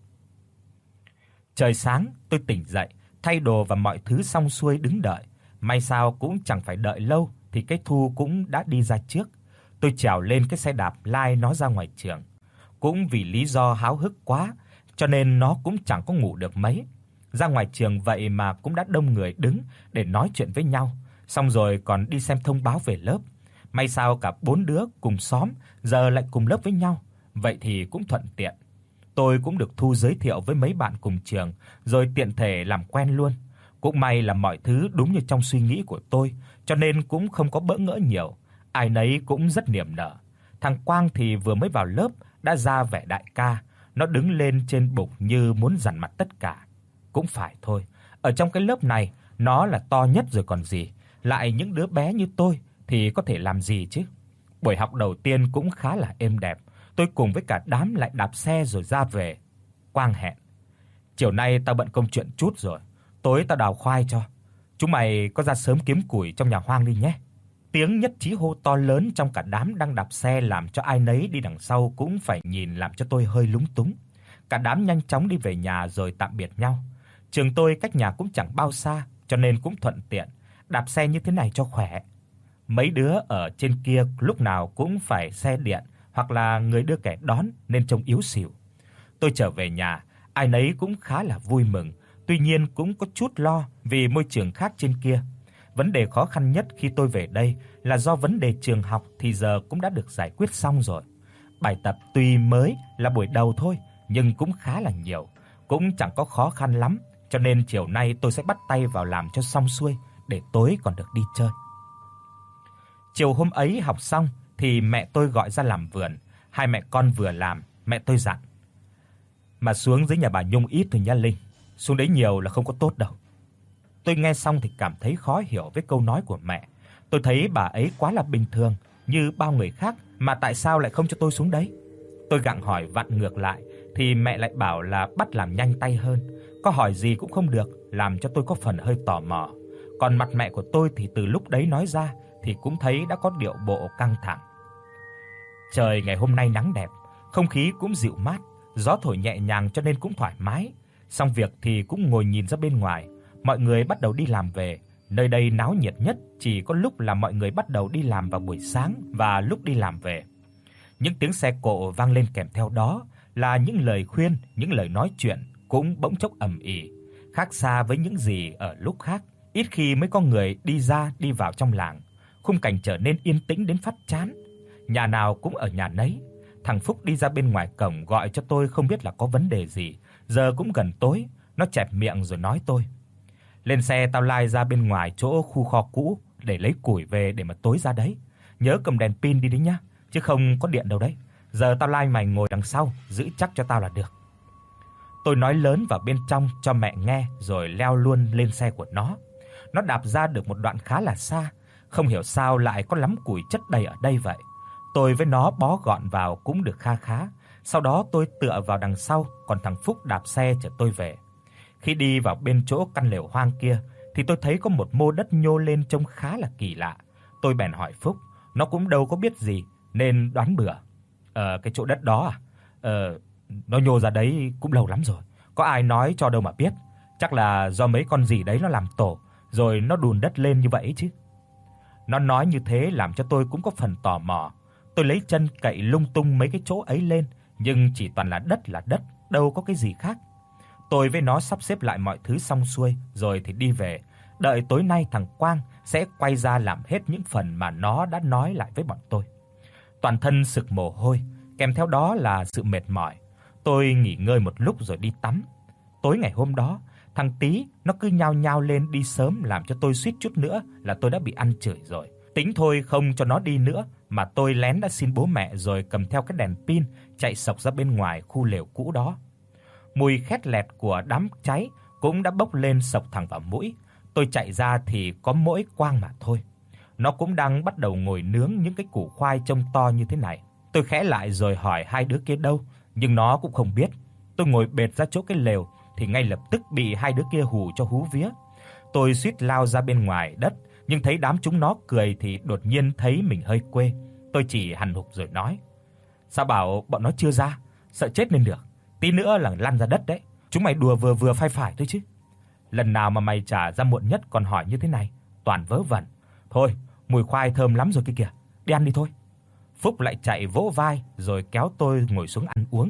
Trời sáng, tôi tỉnh dậy, thay đồ và mọi thứ xong xuôi đứng đợi. May sao cũng chẳng phải đợi lâu thì cái Thu cũng đã đi ra trước. Tôi trèo lên cái xe đạp lai nó ra ngoài trường. Cũng vì lý do háo hức quá cho nên nó cũng chẳng có ngủ được mấy. Ra ngoài trường vậy mà cũng đã đông người đứng để nói chuyện với nhau, xong rồi còn đi xem thông báo về lớp. May sao cả bốn đứa cùng xóm giờ lại cùng lớp với nhau, vậy thì cũng thuận tiện. Tôi cũng được Thu giới thiệu với mấy bạn cùng trường, rồi tiện thể làm quen luôn. Cũng may là mọi thứ đúng như trong suy nghĩ của tôi, cho nên cũng không có bỡ ngỡ nhiều, ai nấy cũng rất niềm nở. Thằng Quang thì vừa mới vào lớp đã ra vẻ đại ca, nó đứng lên trên bục như muốn dằn mặt tất cả. Cũng phải thôi, ở trong cái lớp này nó là to nhất rồi còn gì, lại những đứa bé như tôi thì có thể làm gì chứ. Buổi học đầu tiên cũng khá là êm đẹp, tôi cùng với cả đám lại đạp xe rồi ra về. Quang hẹn: "Chiều nay tao bận công chuyện chút rồi, tối tao đào khoai cho. Chúng mày có ra sớm kiếm củi trong nhà hoang đi nhé." Tiếng nhất trí hô to lớn trong cả đám đang đạp xe làm cho ai nấy đi đằng sau cũng phải nhìn, làm cho tôi hơi lúng túng. Cả đám nhanh chóng đi về nhà rồi tạm biệt nhau. Trường tôi cách nhà cũng chẳng bao xa, cho nên cũng thuận tiện, đạp xe như thế này cho khỏe. Mấy đứa ở trên kia lúc nào cũng phải xe điện hoặc là người đưa kẻ đón nên trông yếu xìu. Tôi trở về nhà, ai nấy cũng khá là vui mừng, tuy nhiên cũng có chút lo vì môi trường khác trên kia. Vấn đề khó khăn nhất khi tôi về đây là do vấn đề trường học thì giờ cũng đã được giải quyết xong rồi. Bài tập tuy mới là buổi đầu thôi, nhưng cũng khá là nhiều, cũng chẳng có khó khăn lắm, cho nên chiều nay tôi sẽ bắt tay vào làm cho xong xuôi để tối còn được đi chơi. Chiều hôm ấy học xong thì mẹ tôi gọi ra làm vườn, hai mẹ con vừa làm, mẹ tôi dặn: "Mà xuống dưới nhà bà Nhung ít thôi nha Linh, xuống đấy nhiều là không có tốt đâu." Tôi nghe xong thì cảm thấy khó hiểu với câu nói của mẹ. Tôi thấy bà ấy quá là bình thường như bao người khác mà tại sao lại không cho tôi xuống đấy. Tôi gặng hỏi vặn ngược lại thì mẹ lại bảo là bắt làm nhanh tay hơn, có hỏi gì cũng không được, làm cho tôi có phần hơi tò mò. Còn mặt mẹ của tôi thì từ lúc đấy nói ra thì cũng thấy đã có điệu bộ căng thẳng. Trời ngày hôm nay nắng đẹp, không khí cũng dịu mát, gió thổi nhẹ nhàng cho nên cũng thoải mái. Xong việc thì cũng ngồi nhìn ra bên ngoài, mọi người bắt đầu đi làm về. Nơi đây náo nhiệt nhất chỉ có lúc là mọi người bắt đầu đi làm vào buổi sáng và lúc đi làm về. Những tiếng xe cộ vang lên kèm theo đó là những lời khuyên, những lời nói chuyện cũng bỗng chốc ầm ĩ, khác xa với những gì ở lúc khác. Ít khi mới có người đi ra đi vào trong làng, khung cảnh trở nên yên tĩnh đến phát chán. Nhà nào cũng ở nhà nấy. Thằng Phúc đi ra bên ngoài cổng gọi cho tôi không biết là có vấn đề gì. Giờ cũng gần tối, nó chẹp miệng rồi nói tôi: "Lên xe tao lai ra bên ngoài chỗ khu kho cũ để lấy củi về để mà tối ra đấy. Nhớ cầm đèn pin đi đấy nhá, chứ không có điện đâu đấy. Giờ tao lai mày ngồi đằng sau, giữ chắc cho tao là được." Tôi nói lớn vào bên trong cho mẹ nghe rồi leo luôn lên xe của nó. Nó đạp ra được một đoạn khá là xa, không hiểu sao lại có lắm củi chất đầy ở đây vậy. Tôi với nó bó gọn vào cũng được kha khá. Sau đó tôi tựa vào đằng sau, còn thằng Phúc đạp xe chở tôi về. Khi đi vào bên chỗ căn lều hoang kia thì tôi thấy có một mô đất nhô lên trông khá là kỳ lạ. Tôi bèn hỏi Phúc, nó cũng đâu có biết gì, nên đoán bừa. Ờ cái chỗ đất đó à? Ờ nó nhô ra đấy cũng lâu lắm rồi. Có ai nói cho đâu mà biết. Chắc là do mấy con gì đấy nó làm tổ rồi nó đùn đất lên như vậy chứ. Nó nói như thế làm cho tôi cũng có phần tò mò. Tôi lấy chân cậy lung tung mấy cái chỗ ấy lên, nhưng chỉ toàn là đất là đất, đâu có cái gì khác. Tôi với nó sắp xếp lại mọi thứ xong xuôi rồi thì đi về, đợi tối nay thằng Quang sẽ quay ra làm hết những phần mà nó đã nói lại với bọn tôi. Toàn thân sực mồ hôi, kèm theo đó là sự mệt mỏi. Tôi nghỉ ngơi một lúc rồi đi tắm. Tối ngày hôm đó, thằng Tí nó cứ nhao nhao lên đi sớm làm cho tôi suýt chút nữa là tôi đã bị ăn chửi rồi. Tính thôi không cho nó đi nữa mà tôi lén đã xin bố mẹ rồi cầm theo cái đèn pin chạy xộc ra bên ngoài khu lều cũ đó. Mùi khét lẹt của đám cháy cũng đã bốc lên xộc thẳng vào mũi. Tôi chạy ra thì có mỗi Quang mà thôi. Nó cũng đang bắt đầu ngồi nướng những cái củ khoai trông to như thế này. Tôi khẽ lại rồi hỏi hai đứa kia đâu, nhưng nó cũng không biết. Tôi ngồi bệt ra chỗ cái lều thì ngay lập tức bị hai đứa kia hù cho hú vía. Tôi suýt lao ra bên ngoài đất, nhưng thấy đám chúng nó cười thì đột nhiên thấy mình hơi quê. Tôi chỉ hằn hục rồi nói: "Sao bảo bọn nó chưa ra, sợ chết nên được. Tí nữa là lăn ra đất đấy. Chúng mày đùa vừa vừa phải phải thôi chứ. Lần nào mà mày trả ra muộn nhất còn hỏi như thế này, toàn vớ vẩn. Thôi, mùi khoai thơm lắm rồi kia kìa, đi ăn đi thôi." Phúc lại chạy vỗ vai rồi kéo tôi ngồi xuống ăn uống.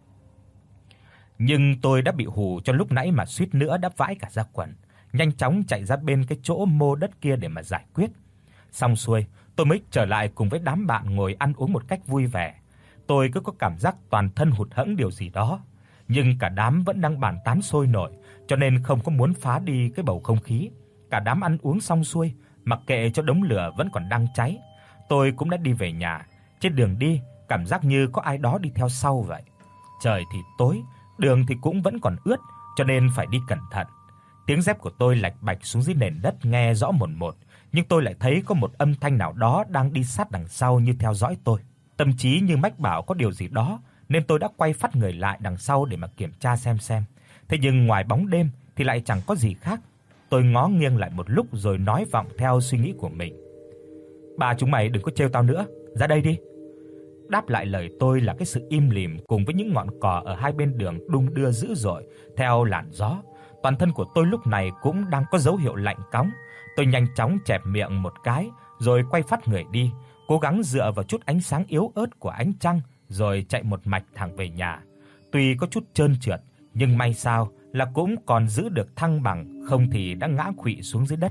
Nhưng tôi đã bị hù cho lúc nãy mà suýt nữa đắp vãi cả ra quần, nhanh chóng chạy ra bên cái chỗ mô đất kia để mà giải quyết. Xong xuôi, tôi mới trở lại cùng với đám bạn ngồi ăn uống một cách vui vẻ. Tôi cứ có cảm giác toàn thân hụt hẫng điều gì đó, nhưng cả đám vẫn đang bàn tán sôi nổi, cho nên không có muốn phá đi cái bầu không khí. Cả đám ăn uống xong xuôi, mặc kệ cho đống lửa vẫn còn đang cháy, tôi cũng đã đi về nhà. Trên đường đi, cảm giác như có ai đó đi theo sau vậy. Trời thì tối, đường thì cũng vẫn còn ướt, cho nên phải đi cẩn thận. Tiếng dép của tôi lạch bạch xuống dưới nền đất nghe rõ mồn một, nhưng tôi lại thấy có một âm thanh nào đó đang đi sát đằng sau như theo dõi tôi. Tâm trí như mách bảo có điều gì đó, nên tôi đã quay phắt người lại đằng sau để mà kiểm tra xem xem. Thế nhưng ngoài bóng đêm thì lại chẳng có gì khác. Tôi ngó nghiêng lại một lúc rồi nói vọng theo suy nghĩ của mình: "Ba chúng mày đừng có trêu tao nữa, ra đây đi." Đáp lại lời tôi là cái sự im lìm cùng với những ngọn cỏ ở hai bên đường đung đưa dữ dội theo làn gió. Toàn thân của tôi lúc này cũng đang có dấu hiệu lạnh cóng. Tôi nhanh chóng chẹp miệng một cái rồi quay phắt người đi, cố gắng dựa vào chút ánh sáng yếu ớt của ánh trăng rồi chạy một mạch thẳng về nhà. Tuy có chút trơn trượt, nhưng may sao là cũng còn giữ được thăng bằng, không thì đã ngã khuỵu xuống dưới đất.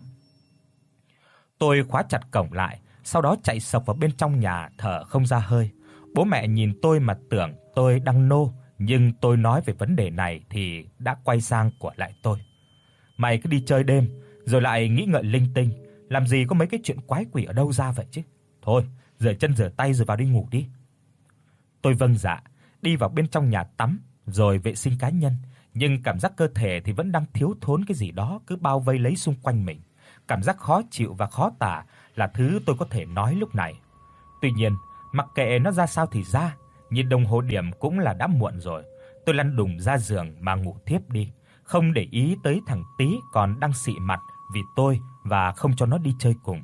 Tôi khóa chặt cổng lại, sau đó chạy xộc vào bên trong nhà thở không ra hơi. Bố mẹ nhìn tôi mà tưởng tôi đang nô, nhưng tôi nói về vấn đề này thì đã quay sang của lại tôi: "Mày cứ đi chơi đêm rồi lại nghĩ ngợi linh tinh, làm gì có mấy cái chuyện quái quỷ ở đâu ra vậy chứ. Thôi, rửa chân rửa tay rồi vào đi ngủ đi." Tôi vâng dạ, đi vào bên trong nhà tắm rồi vệ sinh cá nhân, nhưng cảm giác cơ thể thì vẫn đang thiếu thốn cái gì đó cứ bao vây lấy xung quanh mình. Cảm giác khó chịu và khó tả là thứ tôi có thể nói lúc này. Tuy nhiên, mặc kệ nó ra sao thì ra, nhìn đồng hồ điểm cũng là đã muộn rồi. Tôi lăn đùng ra giường mà ngủ thiếp đi, không để ý tới thằng Tí còn đang xị mặt vì tôi và không cho nó đi chơi cùng.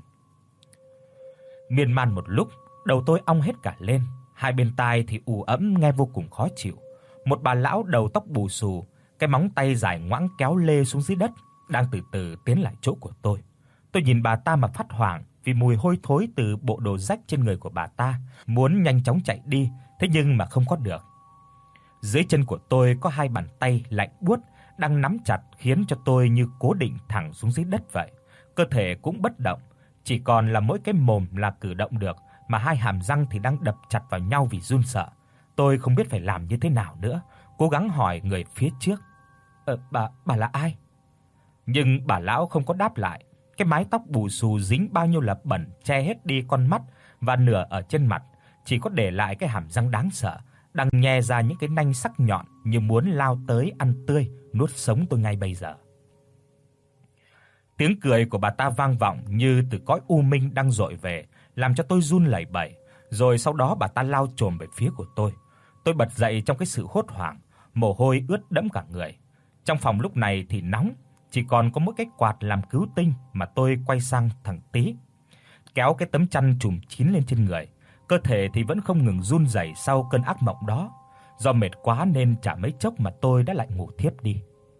Miên man một lúc, đầu tôi ong hết cả lên, hai bên tai thì ù ẫm nghe vô cùng khó chịu. Một bà lão đầu tóc bù xù, cái móng tay dài ngoãng kéo lê xuống dưới đất, đang từ từ tiến lại chỗ của tôi. Tôi nhìn bà ta mà phát hoảng vì mùi hôi thối từ bộ đồ rách trên người của bà ta, muốn nhanh chóng chạy đi, thế nhưng mà không có được. Dưới chân của tôi có hai bàn tay lạnh buốt đang nắm chặt khiến cho tôi như cố định thẳng xuống dưới đất vậy. Cơ thể cũng bất động, chỉ còn là mỗi cái mồm là cử động được, mà hai hàm răng thì đang đập chặt vào nhau vì run sợ. Tôi không biết phải làm như thế nào nữa, cố gắng hỏi người phía trước: "Ờ bà bà là ai?" Nhưng bà lão không có đáp lại. Cái mái tóc bù xù dính bao nhiêu là bẩn che hết đi con mắt và nửa ở trên mặt, chỉ có để lại cái hàm răng đáng sợ đang nhe ra những cái nanh sắc nhọn như muốn lao tới ăn tươi nuốt sống tôi ngay bây giờ. Tiếng cười của bà ta vang vọng như từ cõi u minh đang dội về, làm cho tôi run lẩy bẩy, rồi sau đó bà ta lao chồm về phía của tôi. Tôi bật dậy trong cái sự hốt hoảng, mồ hôi ướt đẫm cả người. Trong phòng lúc này thì nóng, chỉ còn có mỗi cái quạt làm cứu tinh mà tôi quay sang thằng Tí, kéo cái tấm chăn trùm kín lên trên người. cơ thể thì vẫn không ngừng run rẩy sau cơn ác mộng đó. Do mệt quá nên chả mấy chốc mà tôi đã lại ngủ thiếp đi.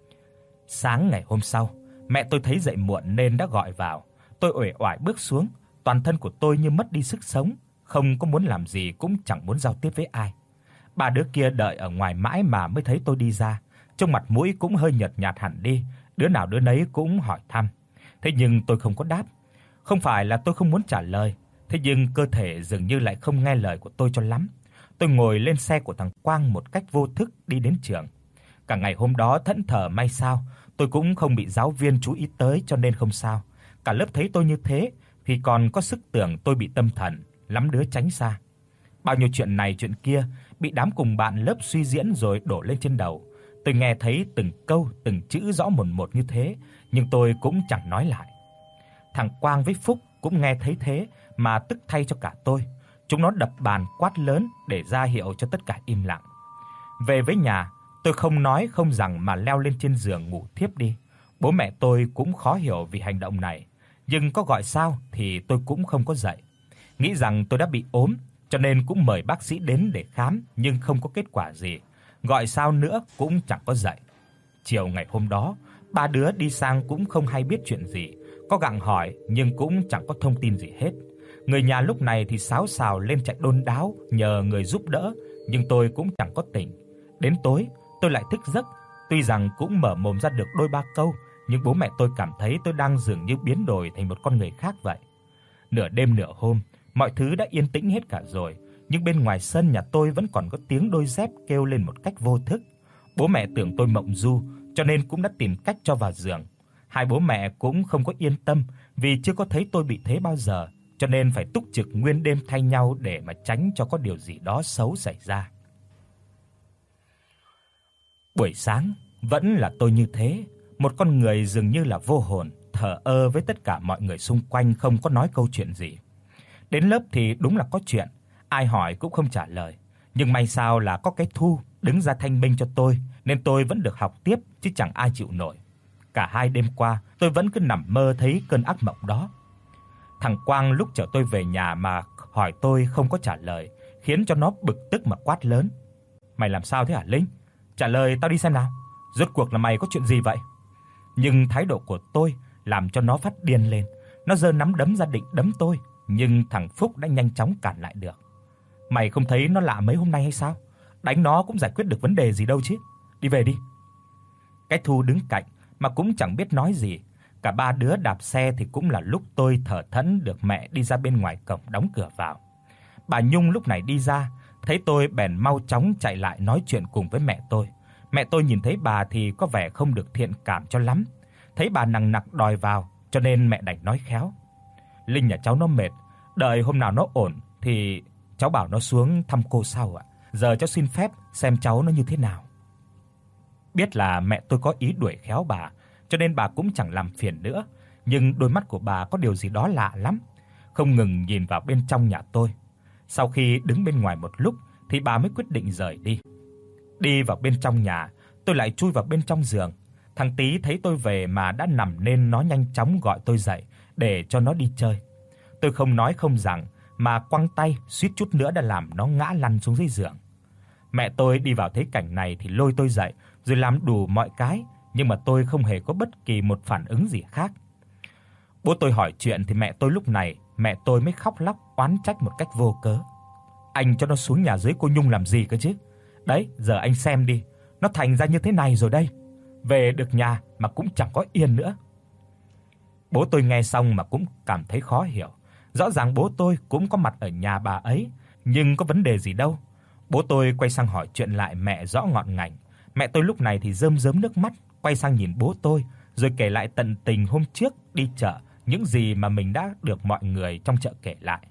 Sáng ngày hôm sau, mẹ tôi thấy dậy muộn nên đã gọi vào. Tôi uể oải bước xuống, toàn thân của tôi như mất đi sức sống, không có muốn làm gì cũng chẳng muốn giao tiếp với ai. Ba đứa kia đợi ở ngoài mãi mà mới thấy tôi đi ra, trông mặt mũi cũng hơi nhợt nhạt hẳn đi, đứa nào đứa nấy cũng hỏi thăm. Thế nhưng tôi không có đáp. Không phải là tôi không muốn trả lời, thế nhưng cơ thể dường như lại không nghe lời của tôi cho lắm. Tôi ngồi lên xe của thằng Quang một cách vô thức đi đến trường. Cả ngày hôm đó thẫn thờ may sao, tôi cũng không bị giáo viên chú ý tới cho nên không sao. Cả lớp thấy tôi như thế thì còn có sức tưởng tôi bị tâm thần, lắm đứa tránh xa. Bao nhiêu chuyện này chuyện kia bị đám cùng bạn lớp suy diễn rồi đổ lên trên đầu. Tôi nghe thấy từng câu từng chữ rõ mồn một như thế, nhưng tôi cũng chẳng nói lại. Thằng Quang với Phúc cũng nghe thấy thế mà tức thay cho cả tôi. Chúng nó đập bàn quát lớn để ra hiệu cho tất cả im lặng. Về với nhà, tôi không nói không rằng mà leo lên trên giường ngủ thiếp đi. Bố mẹ tôi cũng khó hiểu vì hành động này, nhưng có gọi sao thì tôi cũng không có dậy. Nghĩ rằng tôi đã bị ốm, cho nên cũng mời bác sĩ đến để khám nhưng không có kết quả gì. Gọi sao nữa cũng chẳng có dậy. Chiều ngày hôm đó, ba đứa đi sang cũng không hay biết chuyện gì, có gặng hỏi nhưng cũng chẳng có thông tin gì hết. Người nhà lúc này thì xáo xào lên chạy đôn đáo nhờ người giúp đỡ, nhưng tôi cũng chẳng có tỉnh. Đến tối, tôi lại thức giấc, tuy rằng cũng mở mồm ra được đôi ba câu, nhưng bố mẹ tôi cảm thấy tôi đang dường như biến đổi thành một con người khác vậy. Nửa đêm nửa hôm, mọi thứ đã yên tĩnh hết cả rồi, nhưng bên ngoài sân nhà tôi vẫn còn có tiếng đôi dép kêu lên một cách vô thức. Bố mẹ tưởng tôi mộng du, cho nên cũng đã tìm cách cho vào giường. Hai bố mẹ cũng không có yên tâm vì chưa có thấy tôi bị thế bao giờ, cho nên phải túc trực nguyên đêm thay nhau để mà tránh cho có điều gì đó xấu xảy ra. Buổi sáng vẫn là tôi như thế, một con người dường như là vô hồn, thờ ơ với tất cả mọi người xung quanh, không có nói câu chuyện gì. Đến lớp thì đúng là có chuyện, ai hỏi cũng không trả lời, nhưng may sao là có cái Thu đứng ra thanh minh cho tôi, nên tôi vẫn được học tiếp chứ chẳng ai chịu nổi. Cả hai đêm qua, tôi vẫn cứ nằm mơ thấy cơn ác mộng đó. Thằng Quang lúc chở tôi về nhà mà hỏi tôi không có trả lời, khiến cho nó bực tức mà quát lớn: "Mày làm sao thế hả Linh? Trả lời tao đi xem nào. Rốt cuộc là mày có chuyện gì vậy?" Nhưng thái độ của tôi làm cho nó phát điên lên. Nó giơ nắm đấm ra định đấm tôi, nhưng thằng Phúc đã nhanh chóng cản lại được. "Mày không thấy nó lạ mấy hôm nay hay sao? Đánh nó cũng giải quyết được vấn đề gì đâu chứ. Đi về đi." Cái Thu đứng cạnh mà cũng chẳng biết nói gì. Cả ba đứa đạp xe thì cũng là lúc tôi thở thẫn được mẹ đi ra bên ngoài cổng đóng cửa vào. Bà Nhung lúc này đi ra, thấy tôi bèn mau chóng chạy lại nói chuyện cùng với mẹ tôi. Mẹ tôi nhìn thấy bà thì có vẻ không được thiện cảm cho lắm. Thấy bà nằng nặc đòi vào, cho nên mẹ đành nói khéo: "Linh nhà cháu nó mệt, đợi hôm nào nó ổn thì cháu bảo nó xuống thăm cô sau ạ. Giờ cháu xin phép xem cháu nó như thế nào." Biết là mẹ tôi có ý đuổi khéo bà, cho nên bà cũng chẳng làm phiền nữa, nhưng đôi mắt của bà có điều gì đó lạ lắm, không ngừng nhìn vào bên trong nhà tôi. Sau khi đứng bên ngoài một lúc thì bà mới quyết định rời đi. Đi vào bên trong nhà, tôi lại chui vào bên trong giường. Thằng Tí thấy tôi về mà đã nằm nên nó nhanh chóng gọi tôi dậy để cho nó đi chơi. Tôi không nói không rằng mà quăng tay, suýt chút nữa đã làm nó ngã lăn xuống dưới giường. Mẹ tôi đi vào thấy cảnh này thì lôi tôi dậy rồi làm đủ mọi cái, nhưng mà tôi không hề có bất kỳ một phản ứng gì khác. Bố tôi hỏi chuyện thì mẹ tôi lúc này, mẹ tôi mới khóc lóc oán trách một cách vô cớ. "Anh cho nó xuống nhà dưới cô Nhung làm gì cơ chứ? Đấy, giờ anh xem đi, nó thành ra như thế này rồi đây. Về được nhà mà cũng chẳng có yên nữa." Bố tôi nghe xong mà cũng cảm thấy khó hiểu. Rõ ràng bố tôi cũng có mặt ở nhà bà ấy, nhưng có vấn đề gì đâu. Bố tôi quay sang hỏi chuyện lại mẹ rõ ngọn ngành. Mẹ tôi lúc này thì rơm rớm nước mắt, quay sang nhìn bố tôi rồi kể lại tận tình hôm trước đi chợ, những gì mà mình đã được mọi người trong chợ kể lại.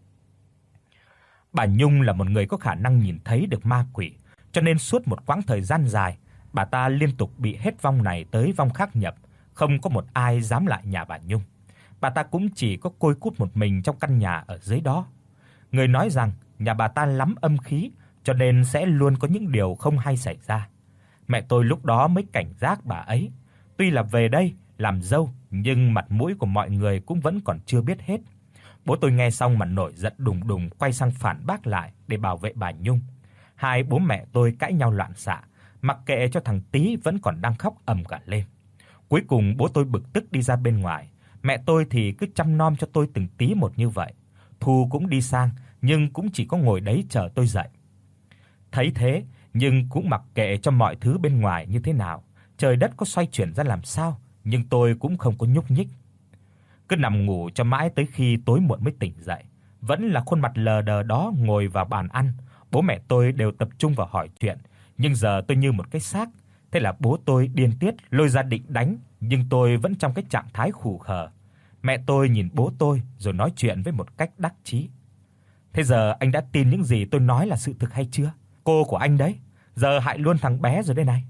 Bà Nhung là một người có khả năng nhìn thấy được ma quỷ, cho nên suốt một quãng thời gian dài, bà ta liên tục bị hết vong này tới vong khác nhập, không có một ai dám lại nhà bà Nhung. Bà ta cũng chỉ có côi cút một mình trong căn nhà ở dưới đó. Người nói rằng nhà bà ta lắm âm khí, cho nên sẽ luôn có những điều không hay xảy ra. Mẹ tôi lúc đó mới cảnh giác bà ấy. Tuy là về đây làm dâu, nhưng mặt mũi của mọi người cũng vẫn còn chưa biết hết. Bố tôi nghe xong mà nổi giận đùng đùng quay sang phản bác lại để bảo vệ bà Nhung. Hai bố mẹ tôi cãi nhau loạn xạ, mặc kệ cho thằng Tý vẫn còn đang khóc ầm cả lên. Cuối cùng bố tôi bực tức đi ra bên ngoài, mẹ tôi thì cứ chăm nom cho tôi từng tí một như vậy. Thu cũng đi sang nhưng cũng chỉ có ngồi đấy chờ tôi dậy. Thấy thế nhưng cũng mặc kệ cho mọi thứ bên ngoài như thế nào, trời đất có xoay chuyển ra làm sao, nhưng tôi cũng không có nhúc nhích. Cứ nằm ngủ cho mãi tới khi tối muộn mới tỉnh dậy, vẫn là khuôn mặt lờ đờ đó ngồi vào bàn ăn. Bố mẹ tôi đều tập trung vào hỏi chuyện, nhưng giờ tôi như một cái xác. Thế là bố tôi điên tiết lôi ra định đánh, nhưng tôi vẫn trong cái trạng thái khù khờ. Mẹ tôi nhìn bố tôi rồi nói chuyện với một cách đắc chí. Thế giờ anh đã tin những gì tôi nói là sự thực hay chưa? Cô của anh đấy, giờ hại luôn thằng bé rồi đây này.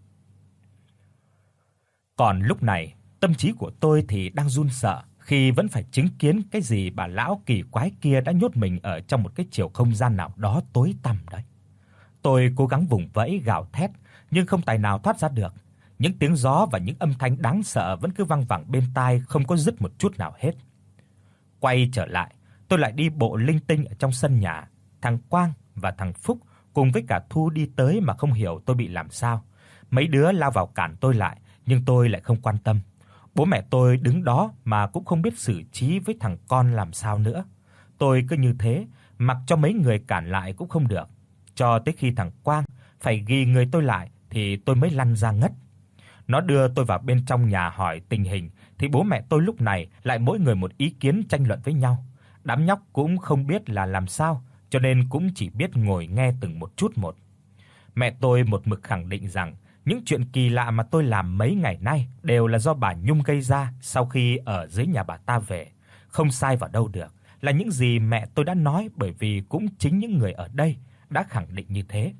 Còn lúc này, tâm trí của tôi thì đang run sợ khi vẫn phải chứng kiến cái gì bà lão kỳ quái kia đã nhốt mình ở trong một cái chiều không gian nào đó tối tăm đấy. Tôi cố gắng vùng vẫy gào thét nhưng không tài nào thoát ra được. Những tiếng gió và những âm thanh đáng sợ vẫn cứ vang vẳng bên tai không có dứt một chút nào hết. Quay trở lại, tôi lại đi bộ linh tinh ở trong sân nhà. Thằng Quang và thằng Phúc cùng với cả Thu đi tới mà không hiểu tôi bị làm sao. Mấy đứa lao vào cản tôi lại, nhưng tôi lại không quan tâm. Bố mẹ tôi đứng đó mà cũng không biết xử trí với thằng con làm sao nữa. Tôi cứ như thế, mặc cho mấy người cản lại cũng không được. Cho tới khi thằng Quang phải ghi người tôi lại thì tôi mới lăn ra ngất. Nó đưa tôi vào bên trong nhà hỏi tình hình thì bố mẹ tôi lúc này lại mỗi người một ý kiến tranh luận với nhau. Đám nhóc cũng không biết là làm sao, cho nên cũng chỉ biết ngồi nghe từng một chút một. Mẹ tôi một mực khẳng định rằng những chuyện kỳ lạ mà tôi làm mấy ngày nay đều là do bà Nhung gây ra sau khi ở dưới nhà bà ta về, không sai vào đâu được, là những gì mẹ tôi đã nói, bởi vì cũng chính những người ở đây đã khẳng định như thế.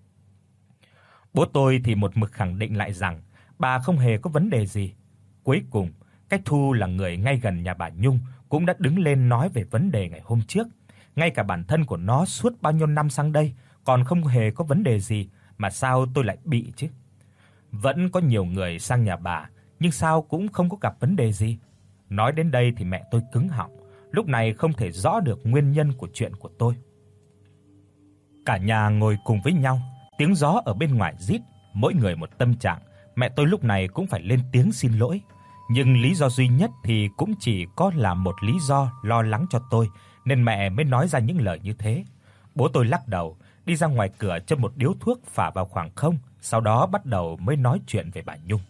Bố tôi thì một mực khẳng định lại rằng bà không hề có vấn đề gì. Cuối cùng, cái Thu là người ngay gần nhà bà Nhung cũng đã đứng lên nói về vấn đề ngày hôm trước. Ngay cả bản thân của nó suốt bao nhiêu năm sang đây còn không hề có vấn đề gì, mà sao tôi lại bị chứ? Vẫn có nhiều người sang nhà bà, nhưng sao cũng không có gặp vấn đề gì. Nói đến đây thì mẹ tôi cứng họng, lúc này không thể rõ được nguyên nhân của chuyện của tôi. Cả nhà ngồi cùng với nhau, tiếng gió ở bên ngoài rít, mỗi người một tâm trạng. Mẹ tôi lúc này cũng phải lên tiếng xin lỗi, nhưng lý do duy nhất thì cũng chỉ có là một lý do lo lắng cho tôi, nên mẹ mới nói ra những lời như thế. Bố tôi lắc đầu, đi ra ngoài cửa châm một điếu thuốc phả vào khoảng không, sau đó bắt đầu mới nói chuyện về bà Nhung.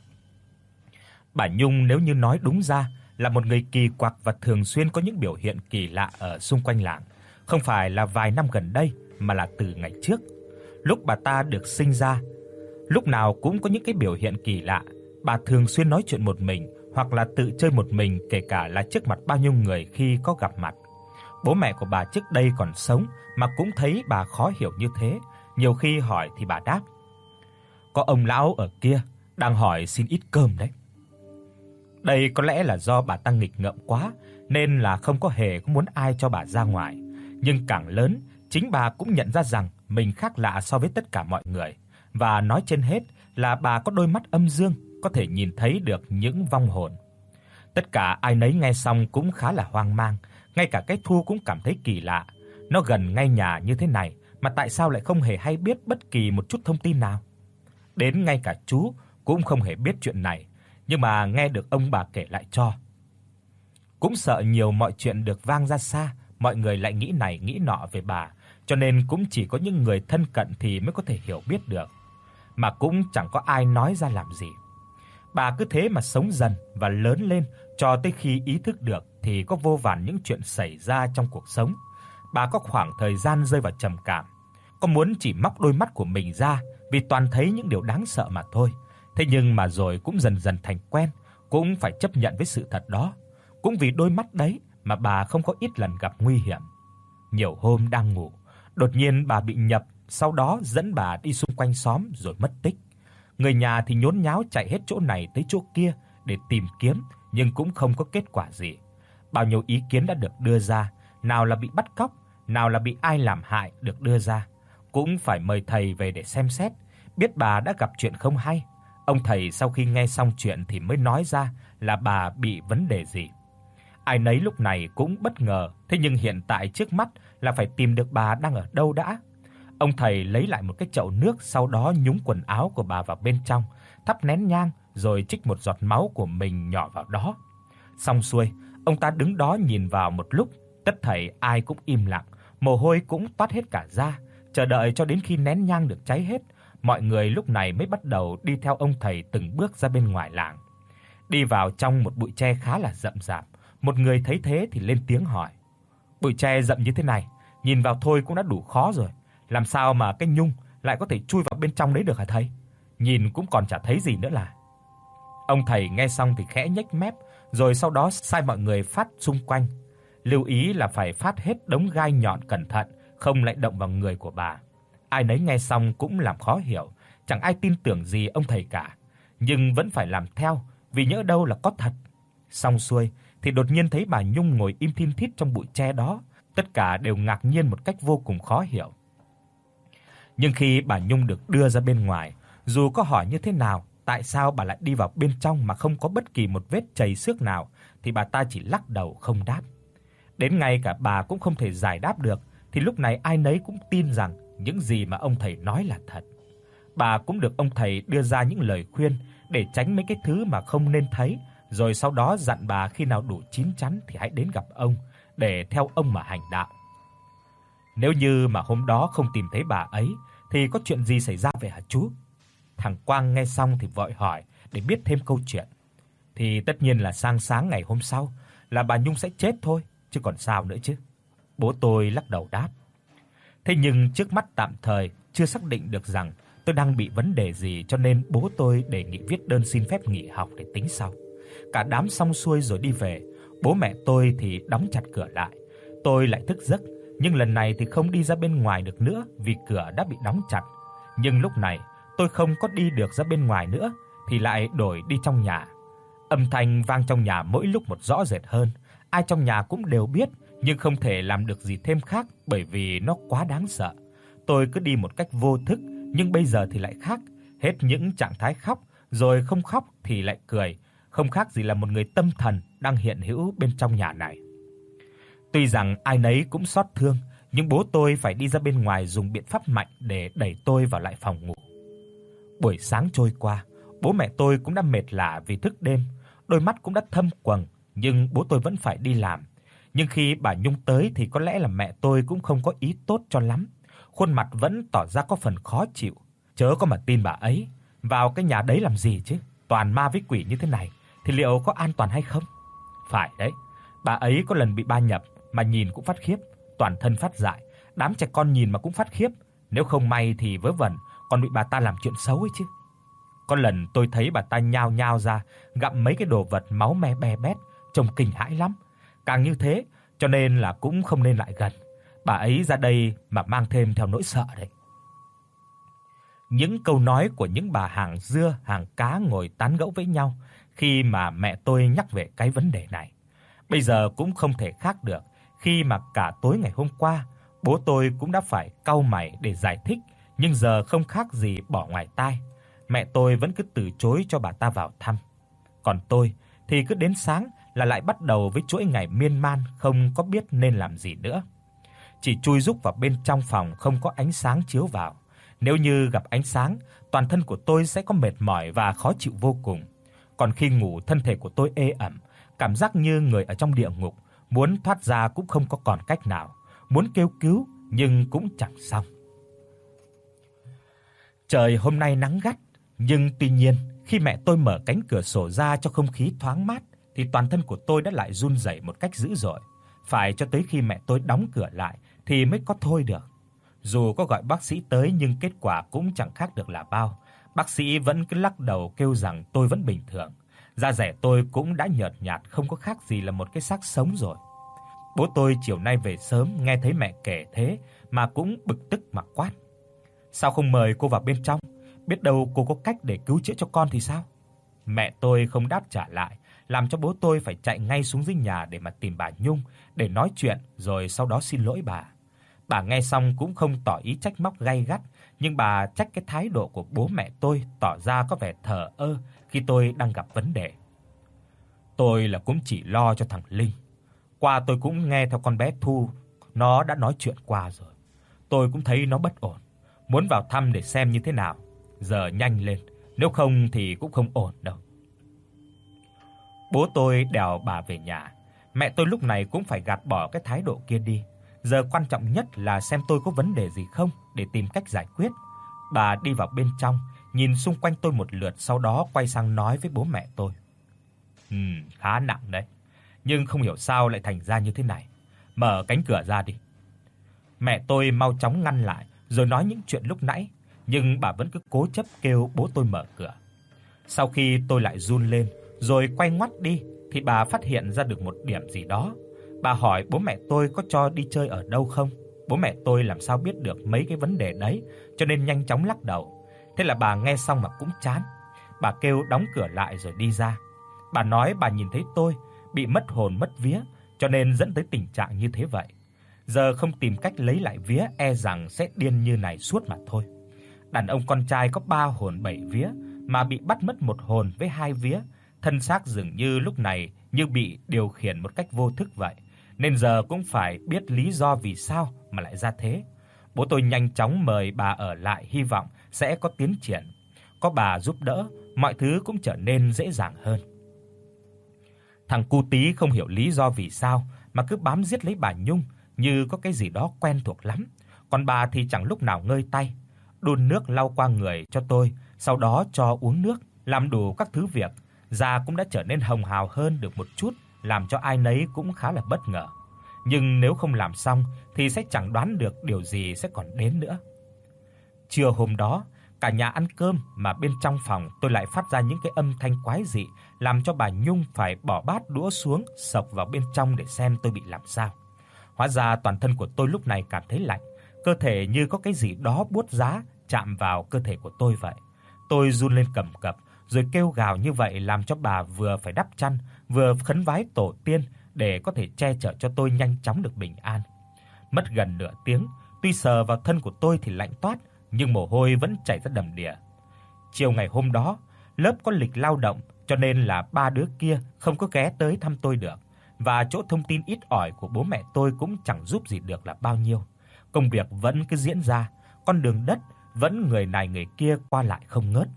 Bà Nhung nếu như nói đúng ra là một người kỳ quặc và thường xuyên có những biểu hiện kỳ lạ ở xung quanh làng, không phải là vài năm gần đây mà là từ ngày trước. Lúc bà ta được sinh ra, lúc nào cũng có những cái biểu hiện kỳ lạ. Bà thường xuyên nói chuyện một mình hoặc là tự chơi một mình, kể cả là trước mặt bao nhiêu người khi có gặp mặt. Bố mẹ của bà trước đây còn sống mà cũng thấy bà khó hiểu như thế, nhiều khi hỏi thì bà đáp: "Có ông lão ở kia đang hỏi xin ít cơm đấy." Đây có lẽ là do bà ta nghịch ngợm quá nên là không có hề có muốn ai cho bà ra ngoài, nhưng càng lớn, chính bà cũng nhận ra rằng mình khác lạ so với tất cả mọi người, và nói trên hết là bà có đôi mắt âm dương, có thể nhìn thấy được những vong hồn. Tất cả ai nấy nghe xong cũng khá là hoang mang, ngay cả cái Thu cũng cảm thấy kỳ lạ. Nó gần ngay nhà như thế này mà tại sao lại không hề hay biết bất kỳ một chút thông tin nào? Đến ngay cả chú cũng không hề biết chuyện này, nhưng mà nghe được ông bà kể lại cho. Cũng sợ nhiều mọi chuyện được vang ra xa, mọi người lại nghĩ này nghĩ nọ về bà, cho nên cũng chỉ có những người thân cận thì mới có thể hiểu biết được, mà cũng chẳng có ai nói ra làm gì. Bà cứ thế mà sống dần và lớn lên, cho tới khi ý thức được thì có vô vàn những chuyện xảy ra trong cuộc sống. Bà có khoảng thời gian rơi vào trầm cảm, có muốn chỉ móc đôi mắt của mình ra vì toàn thấy những điều đáng sợ mà thôi. Thế nhưng mà rồi cũng dần dần thành quen, cũng phải chấp nhận với sự thật đó. Cũng vì đôi mắt đấy mà bà không có ít lần gặp nguy hiểm. Nhiều hôm đang ngủ, đột nhiên bà bị nhập, sau đó dẫn bà đi xung quanh xóm rồi mất tích. Người nhà thì nhốn nháo chạy hết chỗ này tới chỗ kia để tìm kiếm, nhưng cũng không có kết quả gì. Bao nhiêu ý kiến đã được đưa ra, nào là bị bắt cóc, nào là bị ai làm hại được đưa ra. Cũng phải mời thầy về để xem xét, biết bà đã gặp chuyện không hay. Ông thầy sau khi nghe xong chuyện thì mới nói ra là bà bị vấn đề gì. Ai nấy lúc này cũng bất ngờ, thế nhưng hiện tại trước mắt là phải tìm được bà đang ở đâu đã. Ông thầy lấy lại một cái chậu nước, sau đó nhúng quần áo của bà vào bên trong, thắp nén nhang rồi trích một giọt máu của mình nhỏ vào đó. Xong xuôi, ông ta đứng đó nhìn vào một lúc, tất thảy ai cũng im lặng, mồ hôi cũng toát hết cả da, chờ đợi cho đến khi nén nhang được cháy hết, mọi người lúc này mới bắt đầu đi theo ông thầy từng bước ra bên ngoài làng. Đi vào trong một bụi tre khá là rậm rạp, một người thấy thế thì lên tiếng hỏi: "Bụi tre rậm như thế này, nhìn vào thôi cũng đã đủ khó rồi, làm sao mà cái nhung lại có thể chui vào bên trong đấy được hả thầy? Nhìn cũng còn chả thấy gì nữa là." Ông thầy nghe xong thì khẽ nhếch mép, rồi sau đó sai mọi người phát xung quanh, lưu ý là phải phát hết đống gai nhọn cẩn thận, không lại động vào người của bà. Ai nấy nghe xong cũng làm khó hiểu, chẳng ai tin tưởng gì ông thầy cả, nhưng vẫn phải làm theo, vì nhỡ đâu là có thật. Xong xuôi thì đột nhiên thấy bà Nhung ngồi im thin thít trong bụi tre đó, tất cả đều ngạc nhiên một cách vô cùng khó hiểu. Nhưng khi bà Nhung được đưa ra bên ngoài, dù có hỏi như thế nào, tại sao bà lại đi vào bên trong mà không có bất kỳ một vết chày xước nào, thì bà ta chỉ lắc đầu không đáp. Đến ngay cả bà cũng không thể giải đáp được, thì lúc này ai nấy cũng tin rằng những gì mà ông thầy nói là thật. Bà cũng được ông thầy đưa ra những lời khuyên để tránh mấy cái thứ mà không nên thấy, rồi sau đó dặn bà khi nào đủ chín chắn thì hãy đến gặp ông để theo ông mà hành đạo. Nếu như mà hôm đó không tìm thấy bà ấy thì có chuyện gì xảy ra vậy hả chú? Thằng Quang nghe xong thì vội hỏi để biết thêm câu chuyện. Thì tất nhiên là sang sáng ngày hôm sau là bà Nhung sẽ chết thôi, chứ còn sao nữa chứ. Bố tôi lắc đầu đáp. Thế nhưng trước mắt tạm thời chưa xác định được rằng tôi đang bị vấn đề gì, cho nên bố tôi đề nghị viết đơn xin phép nghỉ học để tính sau. Cả đám xong xuôi rồi đi về, bố mẹ tôi thì đóng chặt cửa lại. Tôi lại thức giấc, nhưng lần này thì không đi ra bên ngoài được nữa vì cửa đã bị đóng chặt. Nhưng lúc này tôi không có đi được ra bên ngoài nữa thì lại đổi đi trong nhà. Âm thanh vang trong nhà mỗi lúc một rõ rệt hơn, ai trong nhà cũng đều biết, nhưng không thể làm được gì thêm khác bởi vì nó quá đáng sợ. Tôi cứ đi một cách vô thức, nhưng bây giờ thì lại khác, hết những trạng thái khóc, rồi không khóc thì lại cười, không khác gì là một người tâm thần đang hiện hữu bên trong nhà này. Tuy rằng ai nấy cũng xót thương, nhưng bố tôi phải đi ra bên ngoài dùng biện pháp mạnh để đẩy tôi vào lại phòng ngủ. Buổi sáng trôi qua, bố mẹ tôi cũng đã mệt lả vì thức đêm, đôi mắt cũng đã thâm quầng, nhưng bố tôi vẫn phải đi làm. Nhưng khi bà Nhung tới thì có lẽ là mẹ tôi cũng không có ý tốt cho lắm, khuôn mặt vẫn tỏ ra có phần khó chịu. Chớ có mà tin bà ấy, vào cái nhà đấy làm gì chứ, toàn ma với quỷ như thế này thì liệu có an toàn hay không? Phải đấy, bà ấy có lần bị ba nhập mà nhìn cũng phát khiếp, toàn thân phát dại, đám trẻ con nhìn mà cũng phát khiếp, nếu không may thì vớ vẩn còn bị bà ta làm chuyện xấu ấy chứ. Có lần tôi thấy bà ta nhao nhao ra gặm mấy cái đồ vật máu me be bét, trông kinh hãi lắm. Càng như thế, cho nên là cũng không nên lại gần. Bà ấy ra đây mà mang thêm theo nỗi sợ đấy. Những câu nói của những bà hàng dưa, hàng cá ngồi tán gẫu với nhau khi mà mẹ tôi nhắc về cái vấn đề này. Bây giờ cũng không thể khác được, khi mà cả tối ngày hôm qua, bố tôi cũng đã phải cau mày để giải thích, nhưng giờ không khác gì bỏ ngoài tai. Mẹ tôi vẫn cứ từ chối cho bà ta vào thăm. Còn tôi thì cứ đến sáng là lại bắt đầu với chuỗi ngày miên man không có biết nên làm gì nữa. Chỉ chui rúc vào bên trong phòng không có ánh sáng chiếu vào. Nếu như gặp ánh sáng, toàn thân của tôi sẽ có mệt mỏi và khó chịu vô cùng. Còn khi ngủ, thân thể của tôi ê ẩm, cảm giác như người ở trong địa ngục, muốn thoát ra cũng không có còn cách nào, muốn kêu cứu nhưng cũng chẳng xong. Trời hôm nay nắng gắt, nhưng tuy nhiên, khi mẹ tôi mở cánh cửa sổ ra cho không khí thoáng mát thì toàn thân của tôi đã lại run rẩy một cách dữ dội, phải cho tới khi mẹ tôi đóng cửa lại thì mới có thôi được. Dù có gọi bác sĩ tới nhưng kết quả cũng chẳng khác được là bao. Bác sĩ vẫn cứ lắc đầu kêu rằng tôi vẫn bình thường. Da dẻ tôi cũng đã nhợt nhạt không có khác gì là một cái xác sống rồi. Bố tôi chiều nay về sớm nghe thấy mẹ kể thế mà cũng bực tức mà quát: "Sao không mời cô vào bên trong, biết đâu cô có cách để cứu chữa cho con thì sao?" Mẹ tôi không đáp trả lại, làm cho bố tôi phải chạy ngay xuống dưới nhà để mà tìm bà Nhung để nói chuyện rồi sau đó xin lỗi bà. Bà nghe xong cũng không tỏ ý trách móc gay gắt, nhưng bà trách cái thái độ của bố mẹ tôi tỏ ra có vẻ thờ ơ khi tôi đang gặp vấn đề. Tôi là cũng chỉ lo cho thằng Linh. Qua tôi cũng nghe theo con bé Thu, nó đã nói chuyện qua rồi. Tôi cũng thấy nó bất ổn, muốn vào thăm để xem như thế nào. Giờ nhanh lên, nếu không thì cũng không ổn đâu. Bố tôi đèo bà về nhà. Mẹ tôi lúc này cũng phải gạt bỏ cái thái độ kia đi. Giờ quan trọng nhất là xem tôi có vấn đề gì không để tìm cách giải quyết. Bà đi vào bên trong, nhìn xung quanh tôi một lượt, sau đó quay sang nói với bố mẹ tôi. Ừm, khá nặng đấy. Nhưng không hiểu sao lại thành ra như thế này. Mở cánh cửa ra đi. Mẹ tôi mau chóng ngăn lại rồi nói những chuyện lúc nãy, nhưng bà vẫn cứ cố chấp kêu bố tôi mở cửa. Sau khi tôi lại run lên rồi quay ngoắt đi thì bà phát hiện ra được một điểm gì đó. Bà hỏi bố mẹ tôi có cho đi chơi ở đâu không. Bố mẹ tôi làm sao biết được mấy cái vấn đề đấy, cho nên nhanh chóng lắc đầu. Thế là bà nghe xong mà cũng chán. Bà kêu đóng cửa lại rồi đi ra. Bà nói bà nhìn thấy tôi bị mất hồn mất vía, cho nên dẫn tới tình trạng như thế vậy. Giờ không tìm cách lấy lại vía e rằng sẽ điên như này suốt mà thôi. Đàn ông con trai có ba hồn bảy vía mà bị bắt mất một hồn với hai vía, thân xác dường như lúc này như bị điều khiển một cách vô thức vậy, nên giờ cũng phải biết lý do vì sao mà lại ra thế. Bố tôi nhanh chóng mời bà ở lại, hy vọng sẽ có tiến triển. Có bà giúp đỡ, mọi thứ cũng trở nên dễ dàng hơn. Thằng cu tí không hiểu lý do vì sao mà cứ bám giết lấy bà Nhung như có cái gì đó quen thuộc lắm. Còn bà thì chẳng lúc nào ngơi tay, đun nước lau qua người cho tôi, sau đó cho uống nước, làm đủ các thứ việc. Da cũng đã trở nên hồng hào hơn được một chút, làm cho ai nấy cũng khá là bất ngờ. Nhưng nếu không làm xong thì sẽ chẳng đoán được điều gì sẽ còn đến nữa. Trưa hôm đó, cả nhà ăn cơm mà bên trong phòng tôi lại phát ra những cái âm thanh quái dị, làm cho bà Nhung phải bỏ bát đũa xuống, xộc vào bên trong để xem tôi bị làm sao. Hóa ra toàn thân của tôi lúc này cảm thấy lạnh, cơ thể như có cái gì đó buốt giá chạm vào cơ thể của tôi vậy. Tôi run lên cầm cập, rồi kêu gào như vậy làm cho bà vừa phải đắp chăn, vừa khấn vái tổ tiên để có thể che chở cho tôi nhanh chóng được bình an. Mất gần nửa tiếng, tuy sờ vào thân của tôi thì lạnh toát, nhưng mồ hôi vẫn chảy ra đầm đìa. Chiều ngày hôm đó, lớp có lịch lao động, cho nên là ba đứa kia không có ghé tới thăm tôi được, và chỗ thông tin ít ỏi của bố mẹ tôi cũng chẳng giúp gì được là bao nhiêu. Công việc vẫn cứ diễn ra, con đường đất vẫn người này người kia qua lại không ngớt.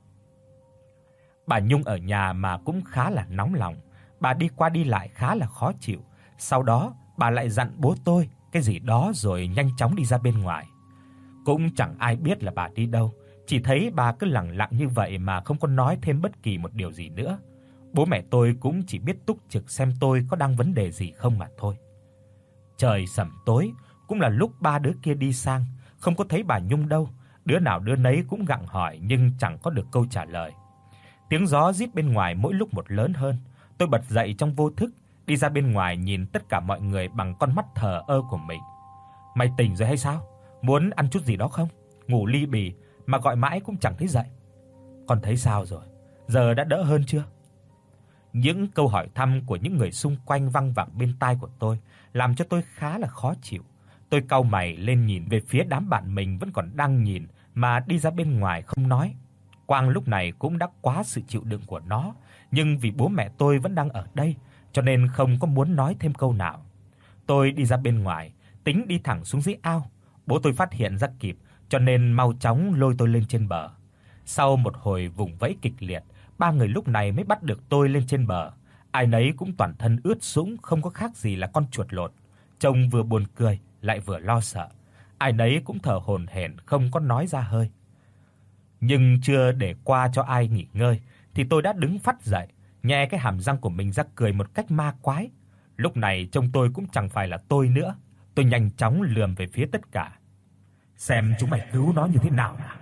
Bà Nhung ở nhà mà cũng khá là nóng lòng, bà đi qua đi lại khá là khó chịu. Sau đó, bà lại dặn bố tôi cái gì đó rồi nhanh chóng đi ra bên ngoài. Cũng chẳng ai biết là bà đi đâu, chỉ thấy bà cứ lẳng lặng như vậy mà không có nói thêm bất kỳ một điều gì nữa. Bố mẹ tôi cũng chỉ biết túc trực xem tôi có đang vấn đề gì không mà thôi. Trời sẩm tối, cũng là lúc ba đứa kia đi sang, không có thấy bà Nhung đâu, đứa nào đứa nấy cũng gặng hỏi nhưng chẳng có được câu trả lời. Tiếng gió rít bên ngoài mỗi lúc một lớn hơn, tôi bật dậy trong vô thức, đi ra bên ngoài nhìn tất cả mọi người bằng con mắt thờ ơ của mình. Mày tỉnh rồi hay sao? Muốn ăn chút gì đó không? Ngủ ly bì mà gọi mãi cũng chẳng thấy dậy. Con thấy sao rồi? Giờ đã đỡ hơn chưa? Những câu hỏi thăm của những người xung quanh văng vẳng bên tai của tôi, làm cho tôi khá là khó chịu. Tôi cau mày lên nhìn về phía đám bạn mình vẫn còn đang nhìn mà đi ra bên ngoài không nói. Quang lúc này cũng đã quá sự chịu đựng của nó, nhưng vì bố mẹ tôi vẫn đang ở đây, cho nên không có muốn nói thêm câu nào. Tôi đi ra bên ngoài, tính đi thẳng xuống dưới ao. Bố tôi phát hiện ra kịp, cho nên mau chóng lôi tôi lên trên bờ. Sau một hồi vùng vẫy kịch liệt, ba người lúc này mới bắt được tôi lên trên bờ. Ai nấy cũng toàn thân ướt sũng, không có khác gì là con chuột lột. Trông vừa buồn cười lại vừa lo sợ. Ai nấy cũng thở hổn hển không có nói ra hơi. Nhưng chưa để qua cho ai nghỉ ngơi thì tôi đã đứng phắt dậy, nhe cái hàm răng của mình ra cười một cách ma quái. Lúc này trông tôi cũng chẳng phải là tôi nữa. Tôi nhanh chóng lườm về phía tất cả. Xem chúng mày cứu nó như thế nào nào.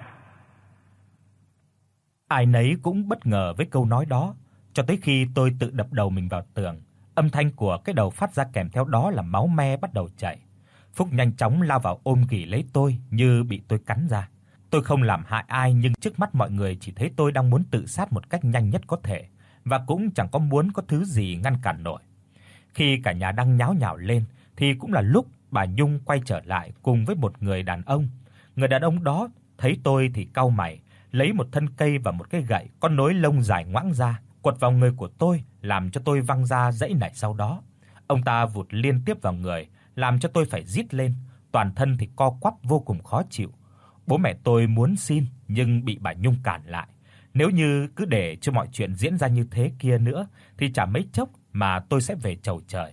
Ai nấy cũng bất ngờ với câu nói đó, cho tới khi tôi tự đập đầu mình vào tường. Âm thanh của cái đầu phát ra kèm theo đó là máu me bắt đầu chảy. Phúc nhanh chóng lao vào ôm ghì lấy tôi như bị tôi cắn ra. Tôi không làm hại ai, nhưng trước mắt mọi người chỉ thấy tôi đang muốn tự sát một cách nhanh nhất có thể, và cũng chẳng có muốn có thứ gì ngăn cản nổi. Khi cả nhà đang nháo nhào lên thì cũng là lúc bà Nhung quay trở lại cùng với một người đàn ông. Người đàn ông đó thấy tôi thì cau mày, lấy một thân cây và một cái gậy có nối lông dài ngoãng ra, quật vào người của tôi, làm cho tôi văng ra dãy nảy sau đó. Ông ta vụt liên tiếp vào người, làm cho tôi phải rít lên, toàn thân thì co quắp vô cùng khó chịu. Bố mẹ tôi muốn xin nhưng bị bà Nhung cản lại. Nếu như cứ để cho mọi chuyện diễn ra như thế kia nữa thì chả mấy chốc mà tôi sẽ về chầu trời.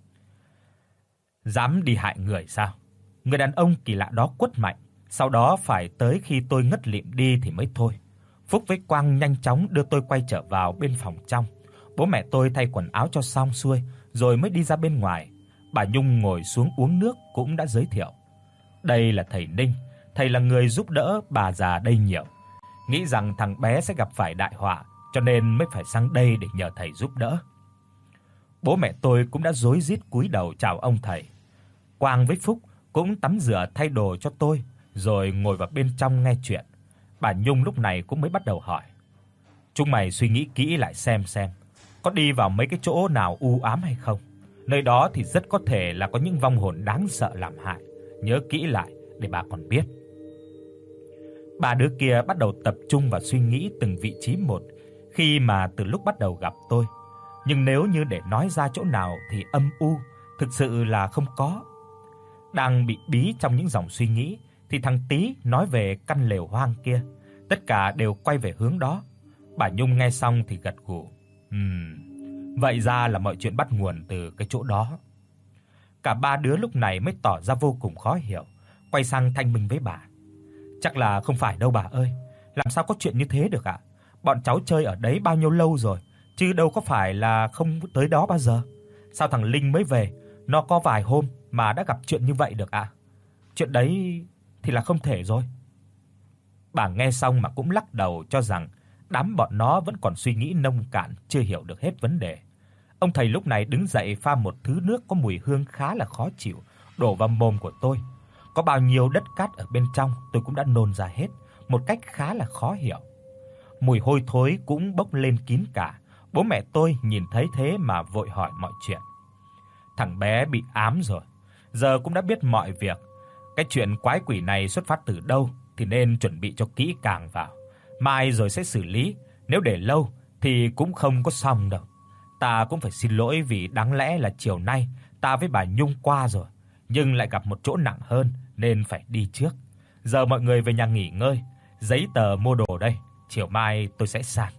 Dám đi hại người sao? Người đàn ông kỳ lạ đó quất mạnh, sau đó phải tới khi tôi ngất lịm đi thì mới thôi. Phúc với Quang nhanh chóng đưa tôi quay trở vào bên phòng trong. Bố mẹ tôi thay quần áo cho xong xuôi rồi mới đi ra bên ngoài. Bà Nhung ngồi xuống uống nước cũng đã giới thiệu. Đây là thầy Ninh, thầy là người giúp đỡ bà già đây nhiều. Nghĩ rằng thằng bé sẽ gặp phải đại họa, cho nên mới phải sang đây để nhờ thầy giúp đỡ. Bố mẹ tôi cũng đã rối rít cúi đầu chào ông thầy. Quang với Phúc cũng tắm rửa thay đồ cho tôi rồi ngồi vào bên trong nghe chuyện. Bà Nhung lúc này cũng mới bắt đầu hỏi: "Chúng mày suy nghĩ kỹ lại xem xem, có đi vào mấy cái chỗ nào u ám hay không? Nơi đó thì rất có thể là có những vong hồn đáng sợ làm hại, nhớ kỹ lại để bà còn biết." Ba đứa kia bắt đầu tập trung vào suy nghĩ từng vị trí một khi mà từ lúc bắt đầu gặp tôi. Nhưng nếu như để nói ra chỗ nào thì âm u, thực sự là không có. Đang bị bí trong những dòng suy nghĩ thì thằng Tý nói về căn lều hoang kia, tất cả đều quay về hướng đó. Bà Nhung nghe xong thì gật gù. Ừm, vậy ra là mọi chuyện bắt nguồn từ cái chỗ đó. Cả ba đứa lúc này mới tỏ ra vô cùng khó hiểu, quay sang thanh minh với bà. Chắc là không phải đâu bà ơi, làm sao có chuyện như thế được ạ? Bọn cháu chơi ở đấy bao nhiêu lâu rồi, chứ đâu có phải là không tới đó bao giờ. Sao thằng Linh mới về, nó có vài hôm mà đã gặp chuyện như vậy được ạ? Chuyện đấy thì là không thể rồi. Bà nghe xong mà cũng lắc đầu cho rằng đám bọn nó vẫn còn suy nghĩ nông cạn, chưa hiểu được hết vấn đề. Ông thầy lúc này đứng dậy pha một thứ nước có mùi hương khá là khó chịu, đổ vào mồm của tôi. Có bao nhiêu đất cát ở bên trong tôi cũng đã nôn ra hết, một cách khá là khó hiểu. Mùi hôi thối cũng bốc lên kín cả. Bố mẹ tôi nhìn thấy thế mà vội hỏi mọi chuyện. Thằng bé bị ám rồi, giờ cũng đã biết mọi việc. Cái chuyện quái quỷ này xuất phát từ đâu thì nên chuẩn bị cho kỹ càng vào. Mai rồi sẽ xử lý, nếu để lâu thì cũng không có xong đâu. Ta cũng phải xin lỗi vì đáng lẽ là chiều nay ta với bà Nhung qua rồi, nhưng lại gặp một chỗ nặng hơn nên phải đi trước. Giờ mọi người về nhà nghỉ ngơi, giấy tờ mua đồ đây, chiều mai tôi sẽ sang.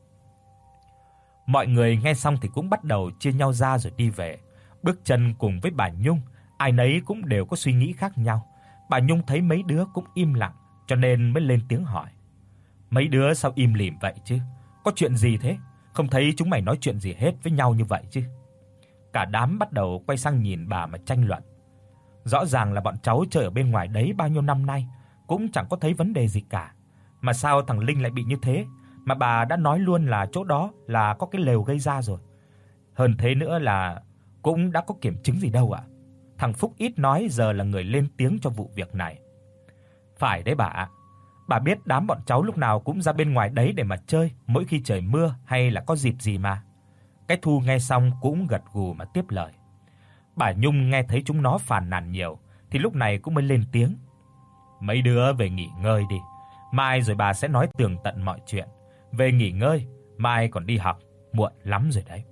Mọi người nghe xong thì cũng bắt đầu chia nhau ra rồi đi về. Bước chân cùng với bà Nhung, ai nấy cũng đều có suy nghĩ khác nhau. Bà Nhung thấy mấy đứa cũng im lặng cho nên mới lên tiếng hỏi. Mấy đứa sao im lìm vậy chứ? Có chuyện gì thế? Không thấy chúng mày nói chuyện gì hết với nhau như vậy chứ? Cả đám bắt đầu quay sang nhìn bà mà tranh luận. Rõ ràng là bọn cháu chơi ở bên ngoài đấy bao nhiêu năm nay, cũng chẳng có thấy vấn đề gì cả. Mà sao thằng Linh lại bị như thế? Mà bà đã nói luôn là chỗ đó là có cái lều gây ra rồi. Hơn thế nữa là cũng đã có kiểm chứng gì đâu ạ. Thằng Phúc ít nói giờ là người lên tiếng cho vụ việc này. Phải đấy bà ạ. Bà biết đám bọn cháu lúc nào cũng ra bên ngoài đấy để mà chơi, mỗi khi trời mưa hay là có dịp gì mà. Cái Thu nghe xong cũng gật gù mà tiếp lời. Bà Nhung nghe thấy chúng nó phàn nàn nhiều thì lúc này cũng mới lên tiếng. Mấy đứa về nghỉ ngơi đi, mai rồi bà sẽ nói tường tận mọi chuyện. Về nghỉ ngơi, mai còn đi học, muộn lắm rồi đấy.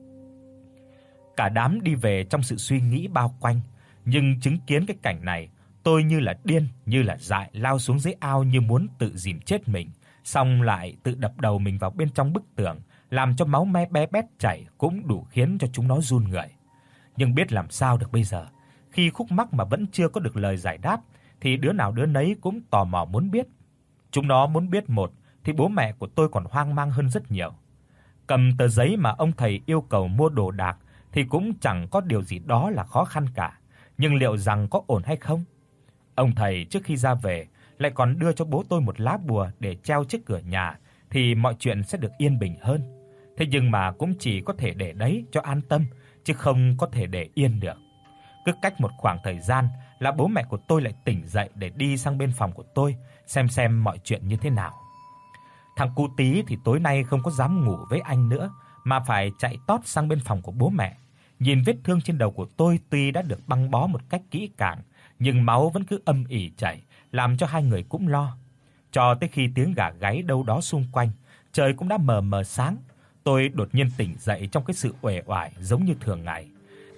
Cả đám đi về trong sự suy nghĩ bao quanh, nhưng chứng kiến cái cảnh này, tôi như là điên, như là dại lao xuống dưới ao như muốn tự dìm chết mình, xong lại tự đập đầu mình vào bên trong bức tường, làm cho máu me bé bét chảy cũng đủ khiến cho chúng nó run người. Nhưng biết làm sao được bây giờ, khi khúc mắc mà vẫn chưa có được lời giải đáp thì đứa nào đứa nấy cũng tò mò muốn biết. Chúng nó muốn biết một thì bố mẹ của tôi còn hoang mang hơn rất nhiều. Cầm tờ giấy mà ông thầy yêu cầu mua đồ đạc thì cũng chẳng có điều gì đó là khó khăn cả, nhưng liệu rằng có ổn hay không? Ông thầy trước khi ra về lại còn đưa cho bố tôi một lá bùa để treo trước cửa nhà thì mọi chuyện sẽ được yên bình hơn. Thế nhưng mà cũng chỉ có thể để đấy cho an tâm, chứ không có thể để yên được. Cứ cách một khoảng thời gian là bố mẹ của tôi lại tỉnh dậy để đi sang bên phòng của tôi xem xem mọi chuyện như thế nào. Thằng cu Tí thì tối nay không có dám ngủ với anh nữa mà phải chạy tót sang bên phòng của bố mẹ. Nhìn vết thương trên đầu của tôi tuy đã được băng bó một cách kỹ càng, nhưng máu vẫn cứ âm ỉ chảy, làm cho hai người cũng lo. Cho tới khi tiếng gà gáy đâu đó xung quanh, trời cũng đã mờ mờ sáng, tôi đột nhiên tỉnh dậy trong cái sự uể oải giống như thường ngày.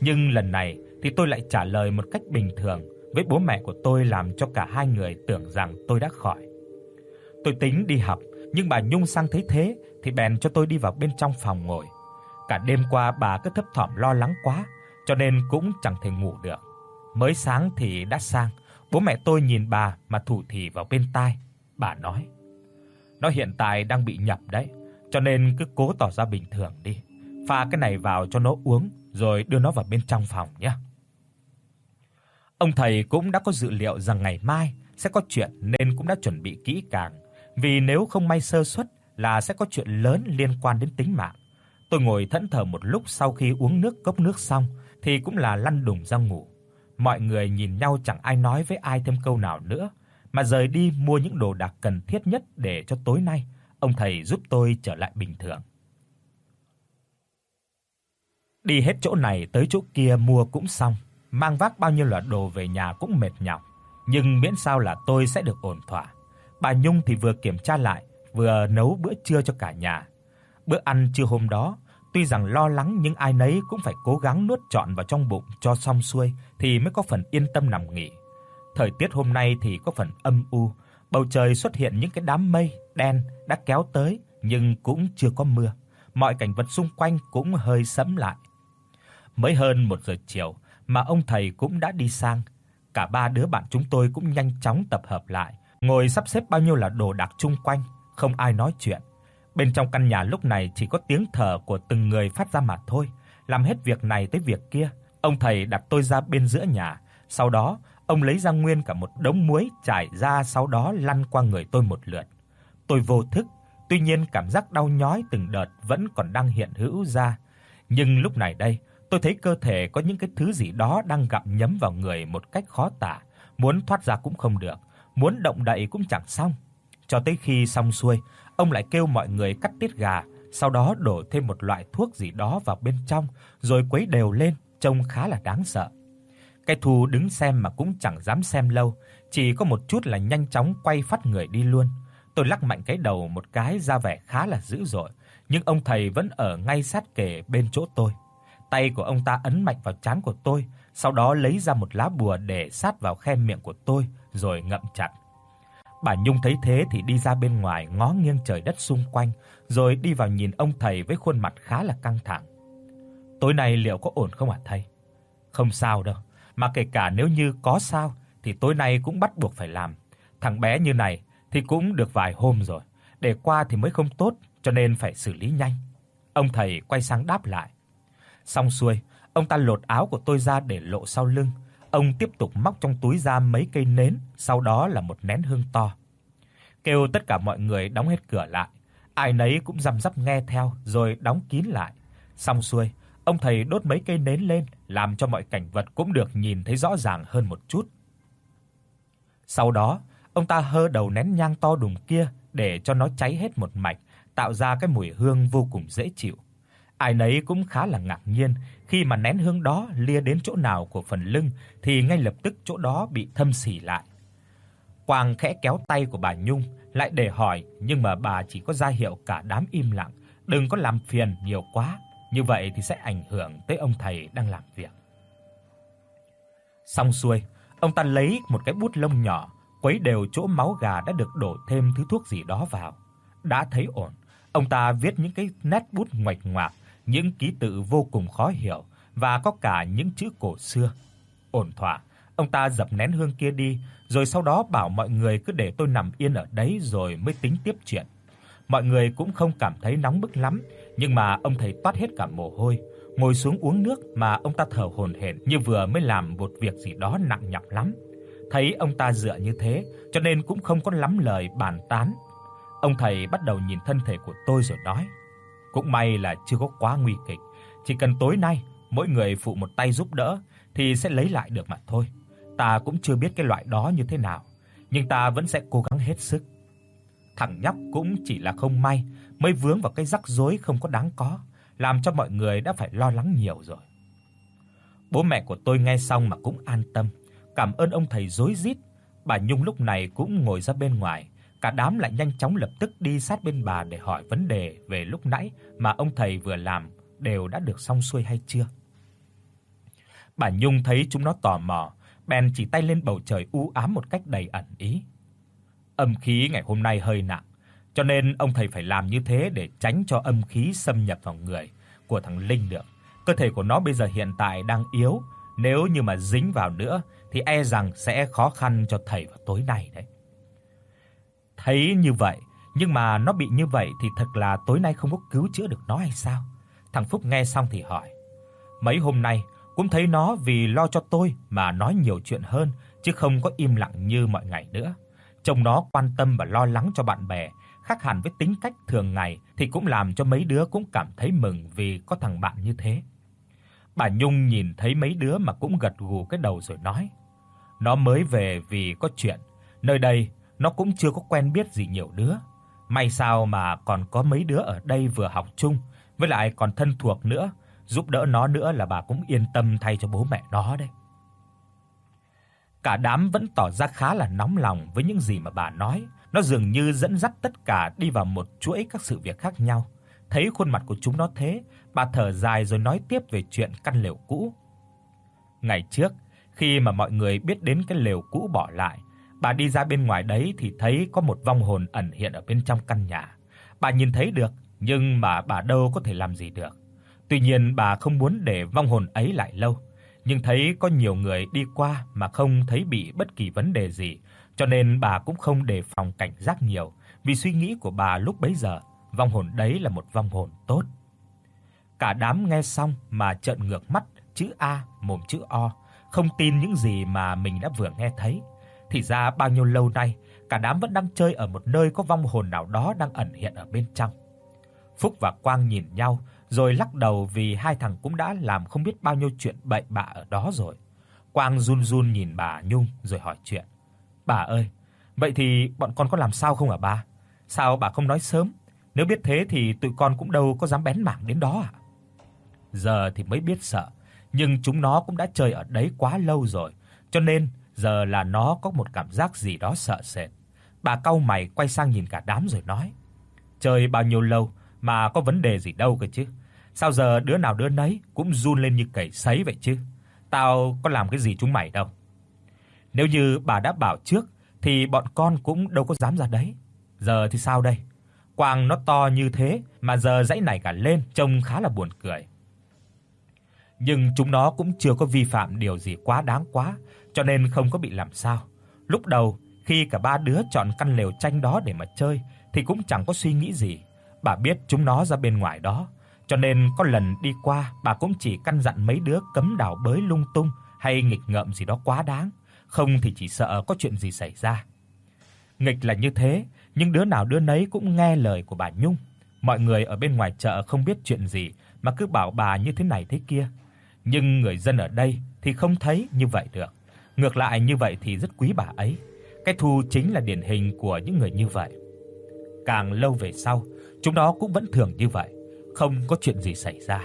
Nhưng lần này thì tôi lại trả lời một cách bình thường với bố mẹ của tôi, làm cho cả hai người tưởng rằng tôi đã khỏi. Tôi tính đi học, nhưng bà Nhung sang thấy thế thì bèn cho tôi đi vào bên trong phòng ngồi. Cả đêm qua bà cứ thấp thỏm lo lắng quá, cho nên cũng chẳng thể ngủ được. Mới sáng thì đã sang, bố mẹ tôi nhìn bà mà thủ thỉ vào bên tai. Bà nói: "Nó hiện tại đang bị nhập đấy, cho nên cứ cố tỏ ra bình thường đi. Pha cái này vào cho nó uống rồi đưa nó vào bên trong phòng nhé." Ông thầy cũng đã có dự liệu rằng ngày mai sẽ có chuyện nên cũng đã chuẩn bị kỹ càng, vì nếu không may sơ suất là sẽ có chuyện lớn liên quan đến tính mạng. Tôi ngồi thẫn thờ một lúc sau khi uống nước cốc nước xong thì cũng là lăn đùng ra ngủ. Mọi người nhìn nhau chẳng ai nói với ai thêm câu nào nữa, mà rời đi mua những đồ đạc cần thiết nhất để cho tối nay ông thầy giúp tôi trở lại bình thường. Đi hết chỗ này tới chỗ kia mua cũng xong, mang vác bao nhiêu là đồ về nhà cũng mệt nhọc, nhưng miễn sao là tôi sẽ được ổn thỏa. Bà Nhung thì vừa kiểm tra lại, vừa nấu bữa trưa cho cả nhà. Bữa ăn trưa hôm đó, tuy rằng lo lắng nhưng ai nấy cũng phải cố gắng nuốt trọn vào trong bụng cho xong xuôi thì mới có phần yên tâm nằm nghỉ. Thời tiết hôm nay thì có phần âm u, bầu trời xuất hiện những cái đám mây đen đã kéo tới nhưng cũng chưa có mưa. Mọi cảnh vật xung quanh cũng hơi sẫm lại. Mới hơn một giờ chiều mà ông thầy cũng đã đi sang. Cả ba đứa bạn chúng tôi cũng nhanh chóng tập hợp lại, ngồi sắp xếp bao nhiêu là đồ đạc chung quanh, không ai nói chuyện. Bên trong căn nhà lúc này chỉ có tiếng thở của từng người phát ra mà thôi. Làm hết việc này tới việc kia, ông thầy đặt tôi ra bên giữa nhà, sau đó ông lấy ra nguyên cả một đống muối trải ra, sau đó lăn qua người tôi một lượt. Tôi vô thức, tuy nhiên cảm giác đau nhói từng đợt vẫn còn đang hiện hữu ra. Nhưng lúc này đây, tôi thấy cơ thể có những cái thứ gì đó đang gặm nhấm vào người một cách khó tả, muốn thoát ra cũng không được, muốn động đậy cũng chẳng xong. Cho tới khi xong xuôi, ông lại kêu mọi người cắt tiết gà, sau đó đổ thêm một loại thuốc gì đó vào bên trong rồi quấy đều lên, trông khá là đáng sợ. Cái Thu đứng xem mà cũng chẳng dám xem lâu, chỉ có một chút là nhanh chóng quay phắt người đi luôn. Tôi lắc mạnh cái đầu một cái ra vẻ khá là dữ dội, nhưng ông thầy vẫn ở ngay sát kề bên chỗ tôi. Tay của ông ta ấn mạnh vào trán của tôi, sau đó lấy ra một lá bùa để sát vào khe miệng của tôi rồi ngậm chặt. Bà Nhung thấy thế thì đi ra bên ngoài ngó nghiêng trời đất xung quanh, rồi đi vào nhìn ông thầy với khuôn mặt khá là căng thẳng. "Tối nay liệu có ổn không hả thầy?" "Không sao đâu, mà kể cả nếu như có sao thì tối nay cũng bắt buộc phải làm. Thằng bé như này thì cũng được vài hôm rồi, để qua thì mới không tốt, cho nên phải xử lý nhanh." Ông thầy quay sang đáp lại. Xong xuôi, ông ta lột áo của tôi ra để lộ sau lưng. Ông tiếp tục móc trong túi ra mấy cây nến, sau đó là một nén hương to. Kêu tất cả mọi người đóng hết cửa lại, ai nấy cũng răm rắp nghe theo rồi đóng kín lại. Xong xuôi, ông thầy đốt mấy cây nến lên, làm cho mọi cảnh vật cũng được nhìn thấy rõ ràng hơn một chút. Sau đó, ông ta hơ đầu nén nhang to đùng kia để cho nó cháy hết một mạch, tạo ra cái mùi hương vô cùng dễ chịu. Ai nấy cũng khá là ngạc nhiên khi mà nén hương đó lia đến chỗ nào của phần lưng thì ngay lập tức chỗ đó bị thâm xỉ lại. Quang khẽ kéo tay của bà Nhung lại để hỏi, nhưng mà bà chỉ có ra hiệu cả đám im lặng, đừng có làm phiền nhiều quá, như vậy thì sẽ ảnh hưởng tới ông thầy đang làm việc. Xong xuôi, ông ta lấy một cái bút lông nhỏ, quấy đều chỗ máu gà đã được đổ thêm thứ thuốc gì đó vào. Đã thấy ổn, ông ta viết những cái nét bút ngoạch ngoạc, những ký tự vô cùng khó hiểu và có cả những chữ cổ xưa. Ổn thỏa, ông ta dập nén hương kia đi, rồi sau đó bảo mọi người cứ để tôi nằm yên ở đấy rồi mới tính tiếp chuyện. Mọi người cũng không cảm thấy nóng bức lắm, nhưng mà ông thầy toát hết cả mồ hôi, ngồi xuống uống nước mà ông ta thở hổn hển như vừa mới làm một việc gì đó nặng nhọc lắm. Thấy ông ta dựa như thế, cho nên cũng không có lắm lời bàn tán. Ông thầy bắt đầu nhìn thân thể của tôi rồi nói: "Cũng may là chưa có quá nguy kịch, chỉ cần tối nay mỗi người phụ một tay giúp đỡ thì sẽ lấy lại được mà thôi. Ta cũng chưa biết cái loại đó như thế nào, nhưng ta vẫn sẽ cố gắng hết sức. Thằng nhóc cũng chỉ là không may mới vướng vào cái rắc rối không có đáng có, làm cho mọi người đã phải lo lắng nhiều rồi." Bố mẹ của tôi nghe xong mà cũng an tâm, cảm ơn ông thầy rối rít. Bà Nhung lúc này cũng ngồi ra bên ngoài, cả đám lại nhanh chóng lập tức đi sát bên bà để hỏi vấn đề về lúc nãy mà ông thầy vừa làm đều đã được xong xuôi hay chưa. Bà Nhung thấy chúng nó tò mò, bèn chỉ tay lên bầu trời u ám một cách đầy ẩn ý. Âm khí ngày hôm nay hơi nặng, cho nên ông thầy phải làm như thế để tránh cho âm khí xâm nhập vào người của thằng Linh được. Cơ thể của nó bây giờ hiện tại đang yếu, nếu như mà dính vào nữa thì e rằng sẽ khó khăn cho thầy vào tối nay đấy. Thấy như vậy, nhưng mà nó bị như vậy thì thật là tối nay không có cứu chữa được nó hay sao? Thằng Phúc nghe xong thì hỏi. Mấy hôm nay cũng thấy nó vì lo cho tôi mà nói nhiều chuyện hơn, chứ không có im lặng như mọi ngày nữa. Trông nó quan tâm và lo lắng cho bạn bè, khác hẳn với tính cách thường ngày, thì cũng làm cho mấy đứa cũng cảm thấy mừng vì có thằng bạn như thế. Bà Nhung nhìn thấy mấy đứa mà cũng gật gù cái đầu rồi nói. Nó mới về vì có chuyện, nơi đây nó cũng chưa có quen biết gì nhiều đứa. May sao mà còn có mấy đứa ở đây vừa học chung, với lại còn thân thuộc nữa, giúp đỡ nó nữa là bà cũng yên tâm thay cho bố mẹ nó đấy. Cả đám vẫn tỏ ra khá là nóng lòng với những gì mà bà nói, nó dường như dẫn dắt tất cả đi vào một chuỗi các sự việc khác nhau. Thấy khuôn mặt của chúng nó thế, bà thở dài rồi nói tiếp về chuyện căn lều cũ. Ngày trước, khi mà mọi người biết đến cái lều cũ bỏ lại, bà đi ra bên ngoài đấy thì thấy có một vong hồn ẩn hiện ở bên trong căn nhà. Bà nhìn thấy được, nhưng mà bà đâu có thể làm gì được. Tuy nhiên bà không muốn để vong hồn ấy lại lâu, nhưng thấy có nhiều người đi qua mà không thấy bị bất kỳ vấn đề gì, cho nên bà cũng không đề phòng cảnh giác nhiều, vì suy nghĩ của bà lúc bấy giờ, vong hồn đấy là một vong hồn tốt. Cả đám nghe xong mà trợn ngược mắt, chữ A mồm chữ O, không tin những gì mà mình đã vừa nghe thấy. Thì ra bao nhiêu lâu nay, cả đám vẫn đang chơi ở một nơi có vong hồn nào đó đang ẩn hiện ở bên trong. Phúc và Quang nhìn nhau rồi lắc đầu vì hai thằng cũng đã làm không biết bao nhiêu chuyện bậy bạ ở đó rồi. Quang run run nhìn bà Nhung rồi hỏi chuyện. Bà ơi, vậy thì bọn con có làm sao không hả bà? Sao bà không nói sớm? Nếu biết thế thì tụi con cũng đâu có dám bén mảng đến đó à? Giờ thì mới biết sợ, nhưng chúng nó cũng đã chơi ở đấy quá lâu rồi, cho nên giờ là nó có một cảm giác gì đó sợ sệt. Bà cau mày quay sang nhìn cả đám rồi nói: "Chơi bao nhiêu lâu mà có vấn đề gì đâu cơ chứ? Sao giờ đứa nào đứa nấy cũng run lên như cầy sấy vậy chứ? Tao có làm cái gì chúng mày đâu. Nếu như bà đã bảo trước thì bọn con cũng đâu có dám ra đấy. Giờ thì sao đây? Quang nó to như thế mà giờ giãy nảy cả lên, trông khá là buồn cười." Nhưng chúng nó cũng chưa có vi phạm điều gì quá đáng quá, cho nên không có bị làm sao. Lúc đầu khi cả ba đứa chọn căn lều tranh đó để mà chơi thì cũng chẳng có suy nghĩ gì. Bà biết chúng nó ra bên ngoài đó, cho nên có lần đi qua bà cũng chỉ căn dặn mấy đứa cấm đào bới lung tung hay nghịch ngợm gì đó quá đáng, không thì chỉ sợ có chuyện gì xảy ra. Nghịch là như thế, nhưng đứa nào đứa nấy cũng nghe lời của bà Nhung. Mọi người ở bên ngoài chợ không biết chuyện gì mà cứ bảo bà như thế này thế kia. Nhưng người dân ở đây thì không thấy như vậy được. Ngược lại như vậy thì rất quý bà ấy. Cái Thu chính là điển hình của những người như vậy. Càng lâu về sau, chúng nó cũng vẫn thường như vậy, không có chuyện gì xảy ra.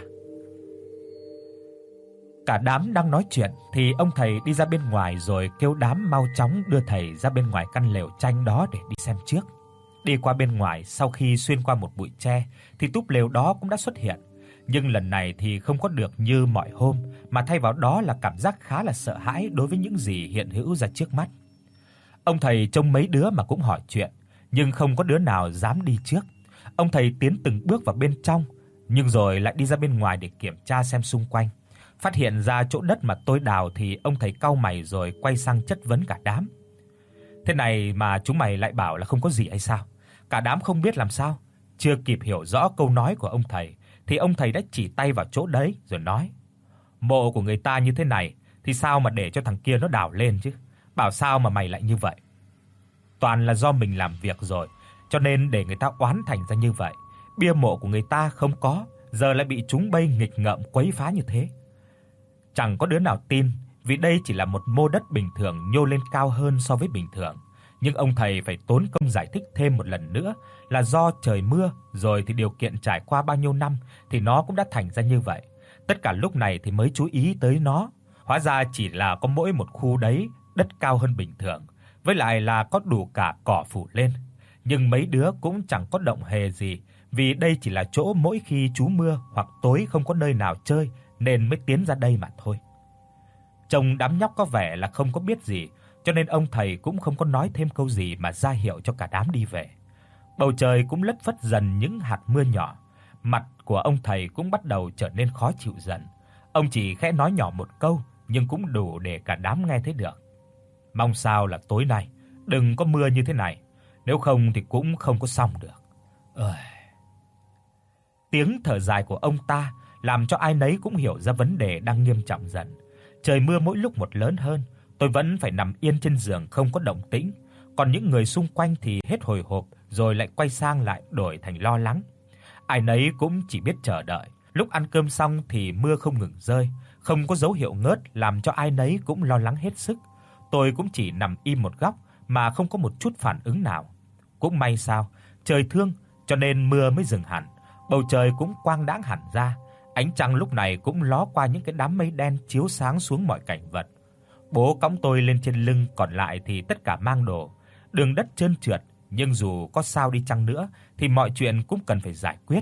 Cả đám đang nói chuyện thì ông thầy đi ra bên ngoài rồi kêu đám mau chóng đưa thầy ra bên ngoài căn lều tranh đó để đi xem trước. Đi qua bên ngoài, sau khi xuyên qua một bụi tre thì túp lều đó cũng đã xuất hiện. Nhưng lần này thì không có được như mọi hôm, mà thay vào đó là cảm giác khá là sợ hãi đối với những gì hiện hữu ra trước mắt. Ông thầy trông mấy đứa mà cũng hỏi chuyện, nhưng không có đứa nào dám đi trước. Ông thầy tiến từng bước vào bên trong, nhưng rồi lại đi ra bên ngoài để kiểm tra xem xung quanh. Phát hiện ra chỗ đất mà tôi đào thì ông thầy cau mày rồi quay sang chất vấn cả đám. Thế này mà chúng mày lại bảo là không có gì hay sao? Cả đám không biết làm sao, chưa kịp hiểu rõ câu nói của ông thầy thì ông thầy đã chỉ tay vào chỗ đấy rồi nói: "Mộ của người ta như thế này thì sao mà để cho thằng kia nó đào lên chứ? Bảo sao mà mày lại như vậy? Toàn là do mình làm việc rồi, cho nên để người ta oán thành ra như vậy. Bia mộ của người ta không có, giờ lại bị chúng bay nghịch ngợm quấy phá như thế." Chẳng có đứa nào tin, vì đây chỉ là một mô đất bình thường nhô lên cao hơn so với bình thường. Nhưng ông thầy phải tốn công giải thích thêm một lần nữa là do trời mưa, rồi thì điều kiện trải qua bao nhiêu năm thì nó cũng đã thành ra như vậy. Tất cả lúc này thì mới chú ý tới nó. Hóa ra chỉ là có mỗi một khu đấy đất cao hơn bình thường, với lại là có đủ cả cỏ phủ lên. Nhưng mấy đứa cũng chẳng có động hề gì, vì đây chỉ là chỗ mỗi khi trú mưa hoặc tối không có nơi nào chơi nên mới tiến ra đây mà thôi. Trông đám nhóc có vẻ là không có biết gì, cho nên ông thầy cũng không có nói thêm câu gì mà ra hiệu cho cả đám đi về. Bầu trời cũng lất phất dần những hạt mưa nhỏ, mặt của ông thầy cũng bắt đầu trở nên khó chịu dần. Ông chỉ khẽ nói nhỏ một câu nhưng cũng đủ để cả đám nghe thấy được. Mong sao là tối nay đừng có mưa như thế này, nếu không thì cũng không có xong được. Ơi. Tiếng thở dài của ông ta làm cho ai nấy cũng hiểu ra vấn đề đang nghiêm trọng dần. Trời mưa mỗi lúc một lớn hơn, tôi vẫn phải nằm yên trên giường không có động tĩnh, còn những người xung quanh thì hết hồi hộp rồi lại quay sang lại đổi thành lo lắng. Ai nấy cũng chỉ biết chờ đợi. Lúc ăn cơm xong thì mưa không ngừng rơi, không có dấu hiệu ngớt làm cho ai nấy cũng lo lắng hết sức. Tôi cũng chỉ nằm im một góc mà không có một chút phản ứng nào. Cũng may sao, trời thương cho nên mưa mới dừng hẳn, bầu trời cũng quang đãng hẳn ra. Ánh trăng lúc này cũng ló qua những cái đám mây đen chiếu sáng xuống mọi cảnh vật. Bố cõng tôi lên trên lưng, còn lại thì tất cả mang đồ. Đường đất trơn trượt, nhưng dù có sao đi chăng nữa thì mọi chuyện cũng cần phải giải quyết.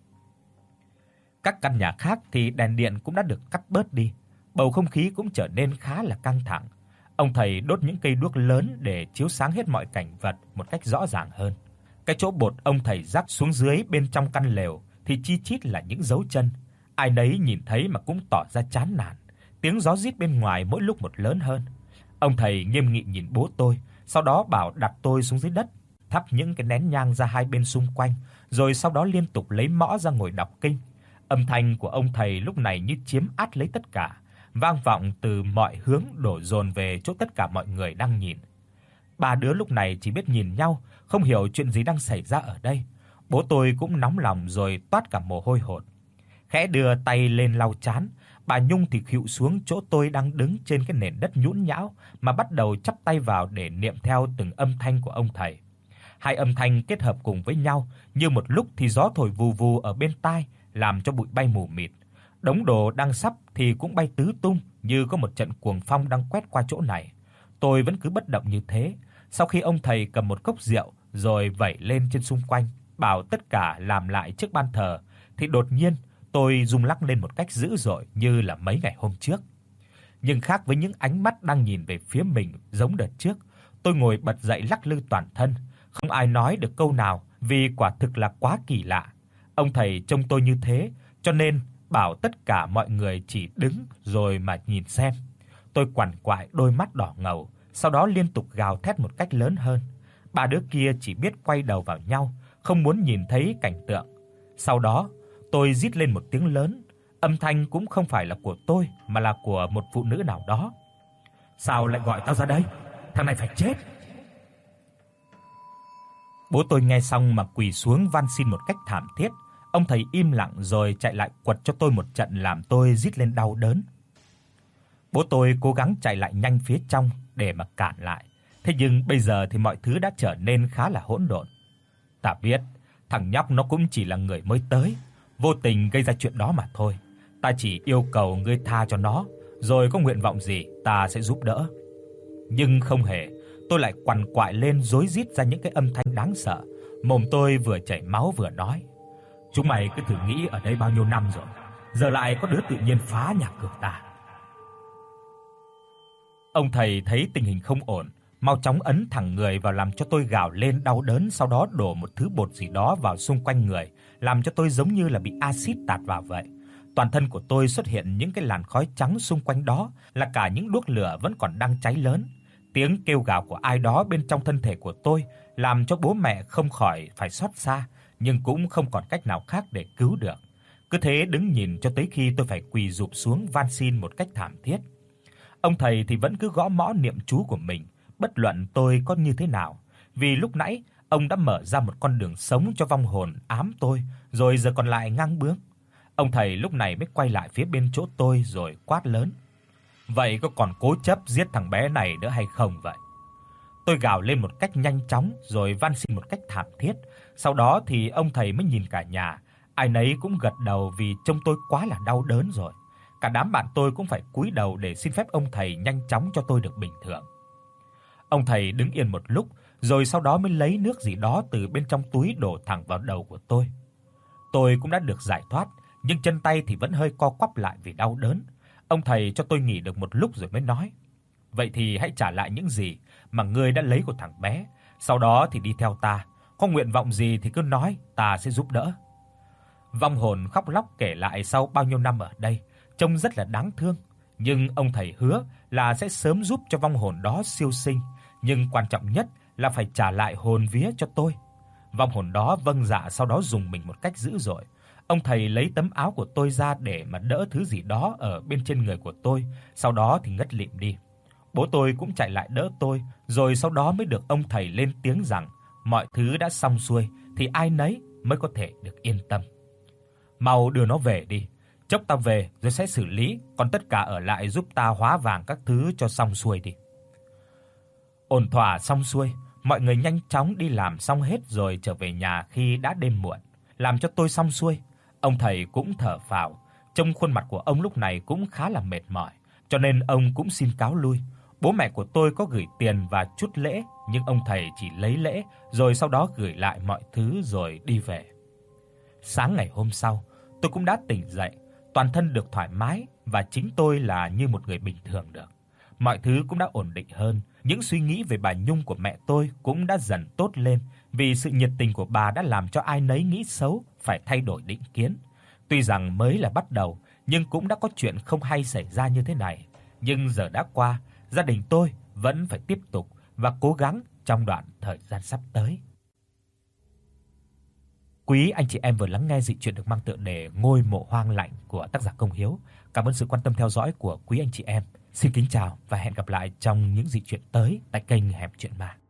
Các căn nhà khác thì đèn điện cũng đã được cắt bớt đi, bầu không khí cũng trở nên khá là căng thẳng. Ông thầy đốt những cây đuốc lớn để chiếu sáng hết mọi cảnh vật một cách rõ ràng hơn. Cái chỗ bột ông thầy rắc xuống dưới bên trong căn lều thì chi chít là những dấu chân. Ai nấy nhìn thấy mà cũng tỏ ra chán nản. Tiếng gió rít bên ngoài mỗi lúc một lớn hơn. Ông thầy nghiêm nghị nhìn bố tôi, sau đó bảo đặt tôi xuống dưới đất, thắp những cái nén nhang ra hai bên xung quanh, rồi sau đó liên tục lấy mõ ra ngồi đọc kinh. Âm thanh của ông thầy lúc này như chiếm át lấy tất cả, vang vọng từ mọi hướng đổ dồn về chỗ tất cả mọi người đang nhìn. Ba đứa lúc này chỉ biết nhìn nhau, không hiểu chuyện gì đang xảy ra ở đây. Bố tôi cũng nóng lòng rồi toát cả mồ hôi hột. Khẽ đưa tay lên lau trán, bà Nhung thì khuỵu xuống chỗ tôi đang đứng trên cái nền đất nhũn nhão mà bắt đầu chắp tay vào để niệm theo từng âm thanh của ông thầy. Hai âm thanh kết hợp cùng với nhau, như một lúc thì gió thổi vù vù ở bên tai, làm cho bụi bay mù mịt. Đống đồ đang sắp thì cũng bay tứ tung, như có một trận cuồng phong đang quét qua chỗ này. Tôi vẫn cứ bất động như thế. Sau khi ông thầy cầm một cốc rượu rồi vẩy lên trên xung quanh, bảo tất cả làm lại trước ban thờ, thì đột nhiên tôi rung lắc lên một cách dữ dội như là mấy ngày hôm trước. Nhưng khác với những ánh mắt đang nhìn về phía mình giống đợt trước, tôi ngồi bật dậy lắc lư toàn thân, không ai nói được câu nào vì quả thực là quá kỳ lạ. Ông thầy trông tôi như thế, cho nên bảo tất cả mọi người chỉ đứng rồi mà nhìn xem. Tôi quằn quại đôi mắt đỏ ngầu, sau đó liên tục gào thét một cách lớn hơn. Ba đứa kia chỉ biết quay đầu vào nhau, không muốn nhìn thấy cảnh tượng. Sau đó, tôi rít lên một tiếng lớn, âm thanh cũng không phải là của tôi mà là của một phụ nữ nào đó. Sao lại gọi tao ra đây? Thằng này phải chết. Bố tôi nghe xong mà quỳ xuống van xin một cách thảm thiết. Ông thầy im lặng rồi chạy lại quật cho tôi một trận làm tôi rít lên đau đớn. Bố tôi cố gắng chạy lại nhanh phía trong để mà cản lại. Thế nhưng bây giờ thì mọi thứ đã trở nên khá là hỗn độn. Ta biết, thằng nhóc nó cũng chỉ là người mới tới, vô tình gây ra chuyện đó mà thôi. Ta chỉ yêu cầu ngươi tha cho nó, rồi có nguyện vọng gì ta sẽ giúp đỡ. Nhưng không hề, tôi lại quằn quại lên rối rít ra những cái âm thanh đáng sợ. Mồm tôi vừa chảy máu vừa nói: "Chúng mày cứ thử nghĩ ở đây bao nhiêu năm rồi, giờ lại có đứa tự nhiên phá nhà cửa ta." Ông thầy thấy tình hình không ổn, mau chóng ấn thẳng người vào làm cho tôi gào lên đau đớn, sau đó đổ một thứ bột gì đó vào xung quanh người, làm cho tôi giống như là bị axit tạt vào vậy. Toàn thân của tôi xuất hiện những cái làn khói trắng, xung quanh đó là cả những đuốc lửa vẫn còn đang cháy lớn. Tiếng kêu gào của ai đó bên trong thân thể của tôi làm cho bố mẹ không khỏi phải xót xa, nhưng cũng không còn cách nào khác để cứu được. Cứ thế đứng nhìn cho tới khi tôi phải quỳ rụp xuống van xin một cách thảm thiết. Ông thầy thì vẫn cứ gõ mõ niệm chú của mình, bất luận tôi có như thế nào, vì lúc nãy ông đã mở ra một con đường sống cho vong hồn ám tôi, rồi giờ còn lại ngang bướng. Ông thầy lúc này mới quay lại phía bên chỗ tôi rồi quát lớn: "Vậy có còn cố chấp giết thằng bé này nữa hay không vậy?" Tôi gào lên một cách nhanh chóng rồi van xin một cách thảm thiết. Sau đó thì ông thầy mới nhìn cả nhà, ai nấy cũng gật đầu vì trông tôi quá là đau đớn rồi. Cả đám bạn tôi cũng phải cúi đầu để xin phép ông thầy nhanh chóng cho tôi được bình thường. Ông thầy đứng yên một lúc, rồi sau đó mới lấy nước gì đó từ bên trong túi đổ thẳng vào đầu của tôi. Tôi cũng đã được giải thoát, nhưng chân tay thì vẫn hơi co quắp lại vì đau đớn. Ông thầy cho tôi nghỉ được một lúc rồi mới nói: "Vậy thì hãy trả lại những gì mà ngươi đã lấy của thằng bé, sau đó thì đi theo ta, có nguyện vọng gì thì cứ nói, ta sẽ giúp đỡ." Vong hồn khóc lóc kể lại sau bao nhiêu năm ở đây, trông rất là đáng thương, nhưng ông thầy hứa là sẽ sớm giúp cho vong hồn đó siêu sinh, nhưng quan trọng nhất là phải trả lại hồn vía cho tôi. Vong hồn đó vâng dạ, sau đó dùng mình một cách dữ dội. Ông thầy lấy tấm áo của tôi ra để mà đỡ thứ gì đó ở bên trên người của tôi, sau đó thì ngất lịm đi. Bố tôi cũng chạy lại đỡ tôi, rồi sau đó mới được ông thầy lên tiếng rằng mọi thứ đã xong xuôi thì ai nấy mới có thể được yên tâm. "Mau đưa nó về đi, chốc ta về rồi sẽ xử lý, còn tất cả ở lại giúp ta hóa vàng các thứ cho xong xuôi đi." Ổn thỏa xong xuôi, mọi người nhanh chóng đi làm xong hết rồi trở về nhà khi đã đêm muộn. Làm cho tôi xong xuôi, ông thầy cũng thở phào, trông khuôn mặt của ông lúc này cũng khá là mệt mỏi, cho nên ông cũng xin cáo lui. Bố mẹ của tôi có gửi tiền và chút lễ, nhưng ông thầy chỉ lấy lễ rồi sau đó gửi lại mọi thứ rồi đi về. Sáng ngày hôm sau, tôi cũng đã tỉnh dậy, toàn thân được thoải mái và chính tôi là như một người bình thường được. Mọi thứ cũng đã ổn định hơn, những suy nghĩ về bà Nhung của mẹ tôi cũng đã dần tốt lên, vì sự nhiệt tình của bà đã làm cho ai nấy nghĩ xấu phải thay đổi định kiến. Tuy rằng mới là bắt đầu, nhưng cũng đã có chuyện không hay xảy ra như thế này, nhưng giờ đã qua, gia đình tôi vẫn phải tiếp tục và cố gắng trong đoạn thời gian sắp tới. Quý anh chị em vừa lắng nghe dị truyện được mang tựa đề Ngôi mộ hoang lạnh của tác giả Công Hiếu. Cảm ơn sự quan tâm theo dõi của quý anh chị em. Xin kính chào và hẹn gặp lại trong những dị truyện tới tại kênh Hẻm Truyện Ma.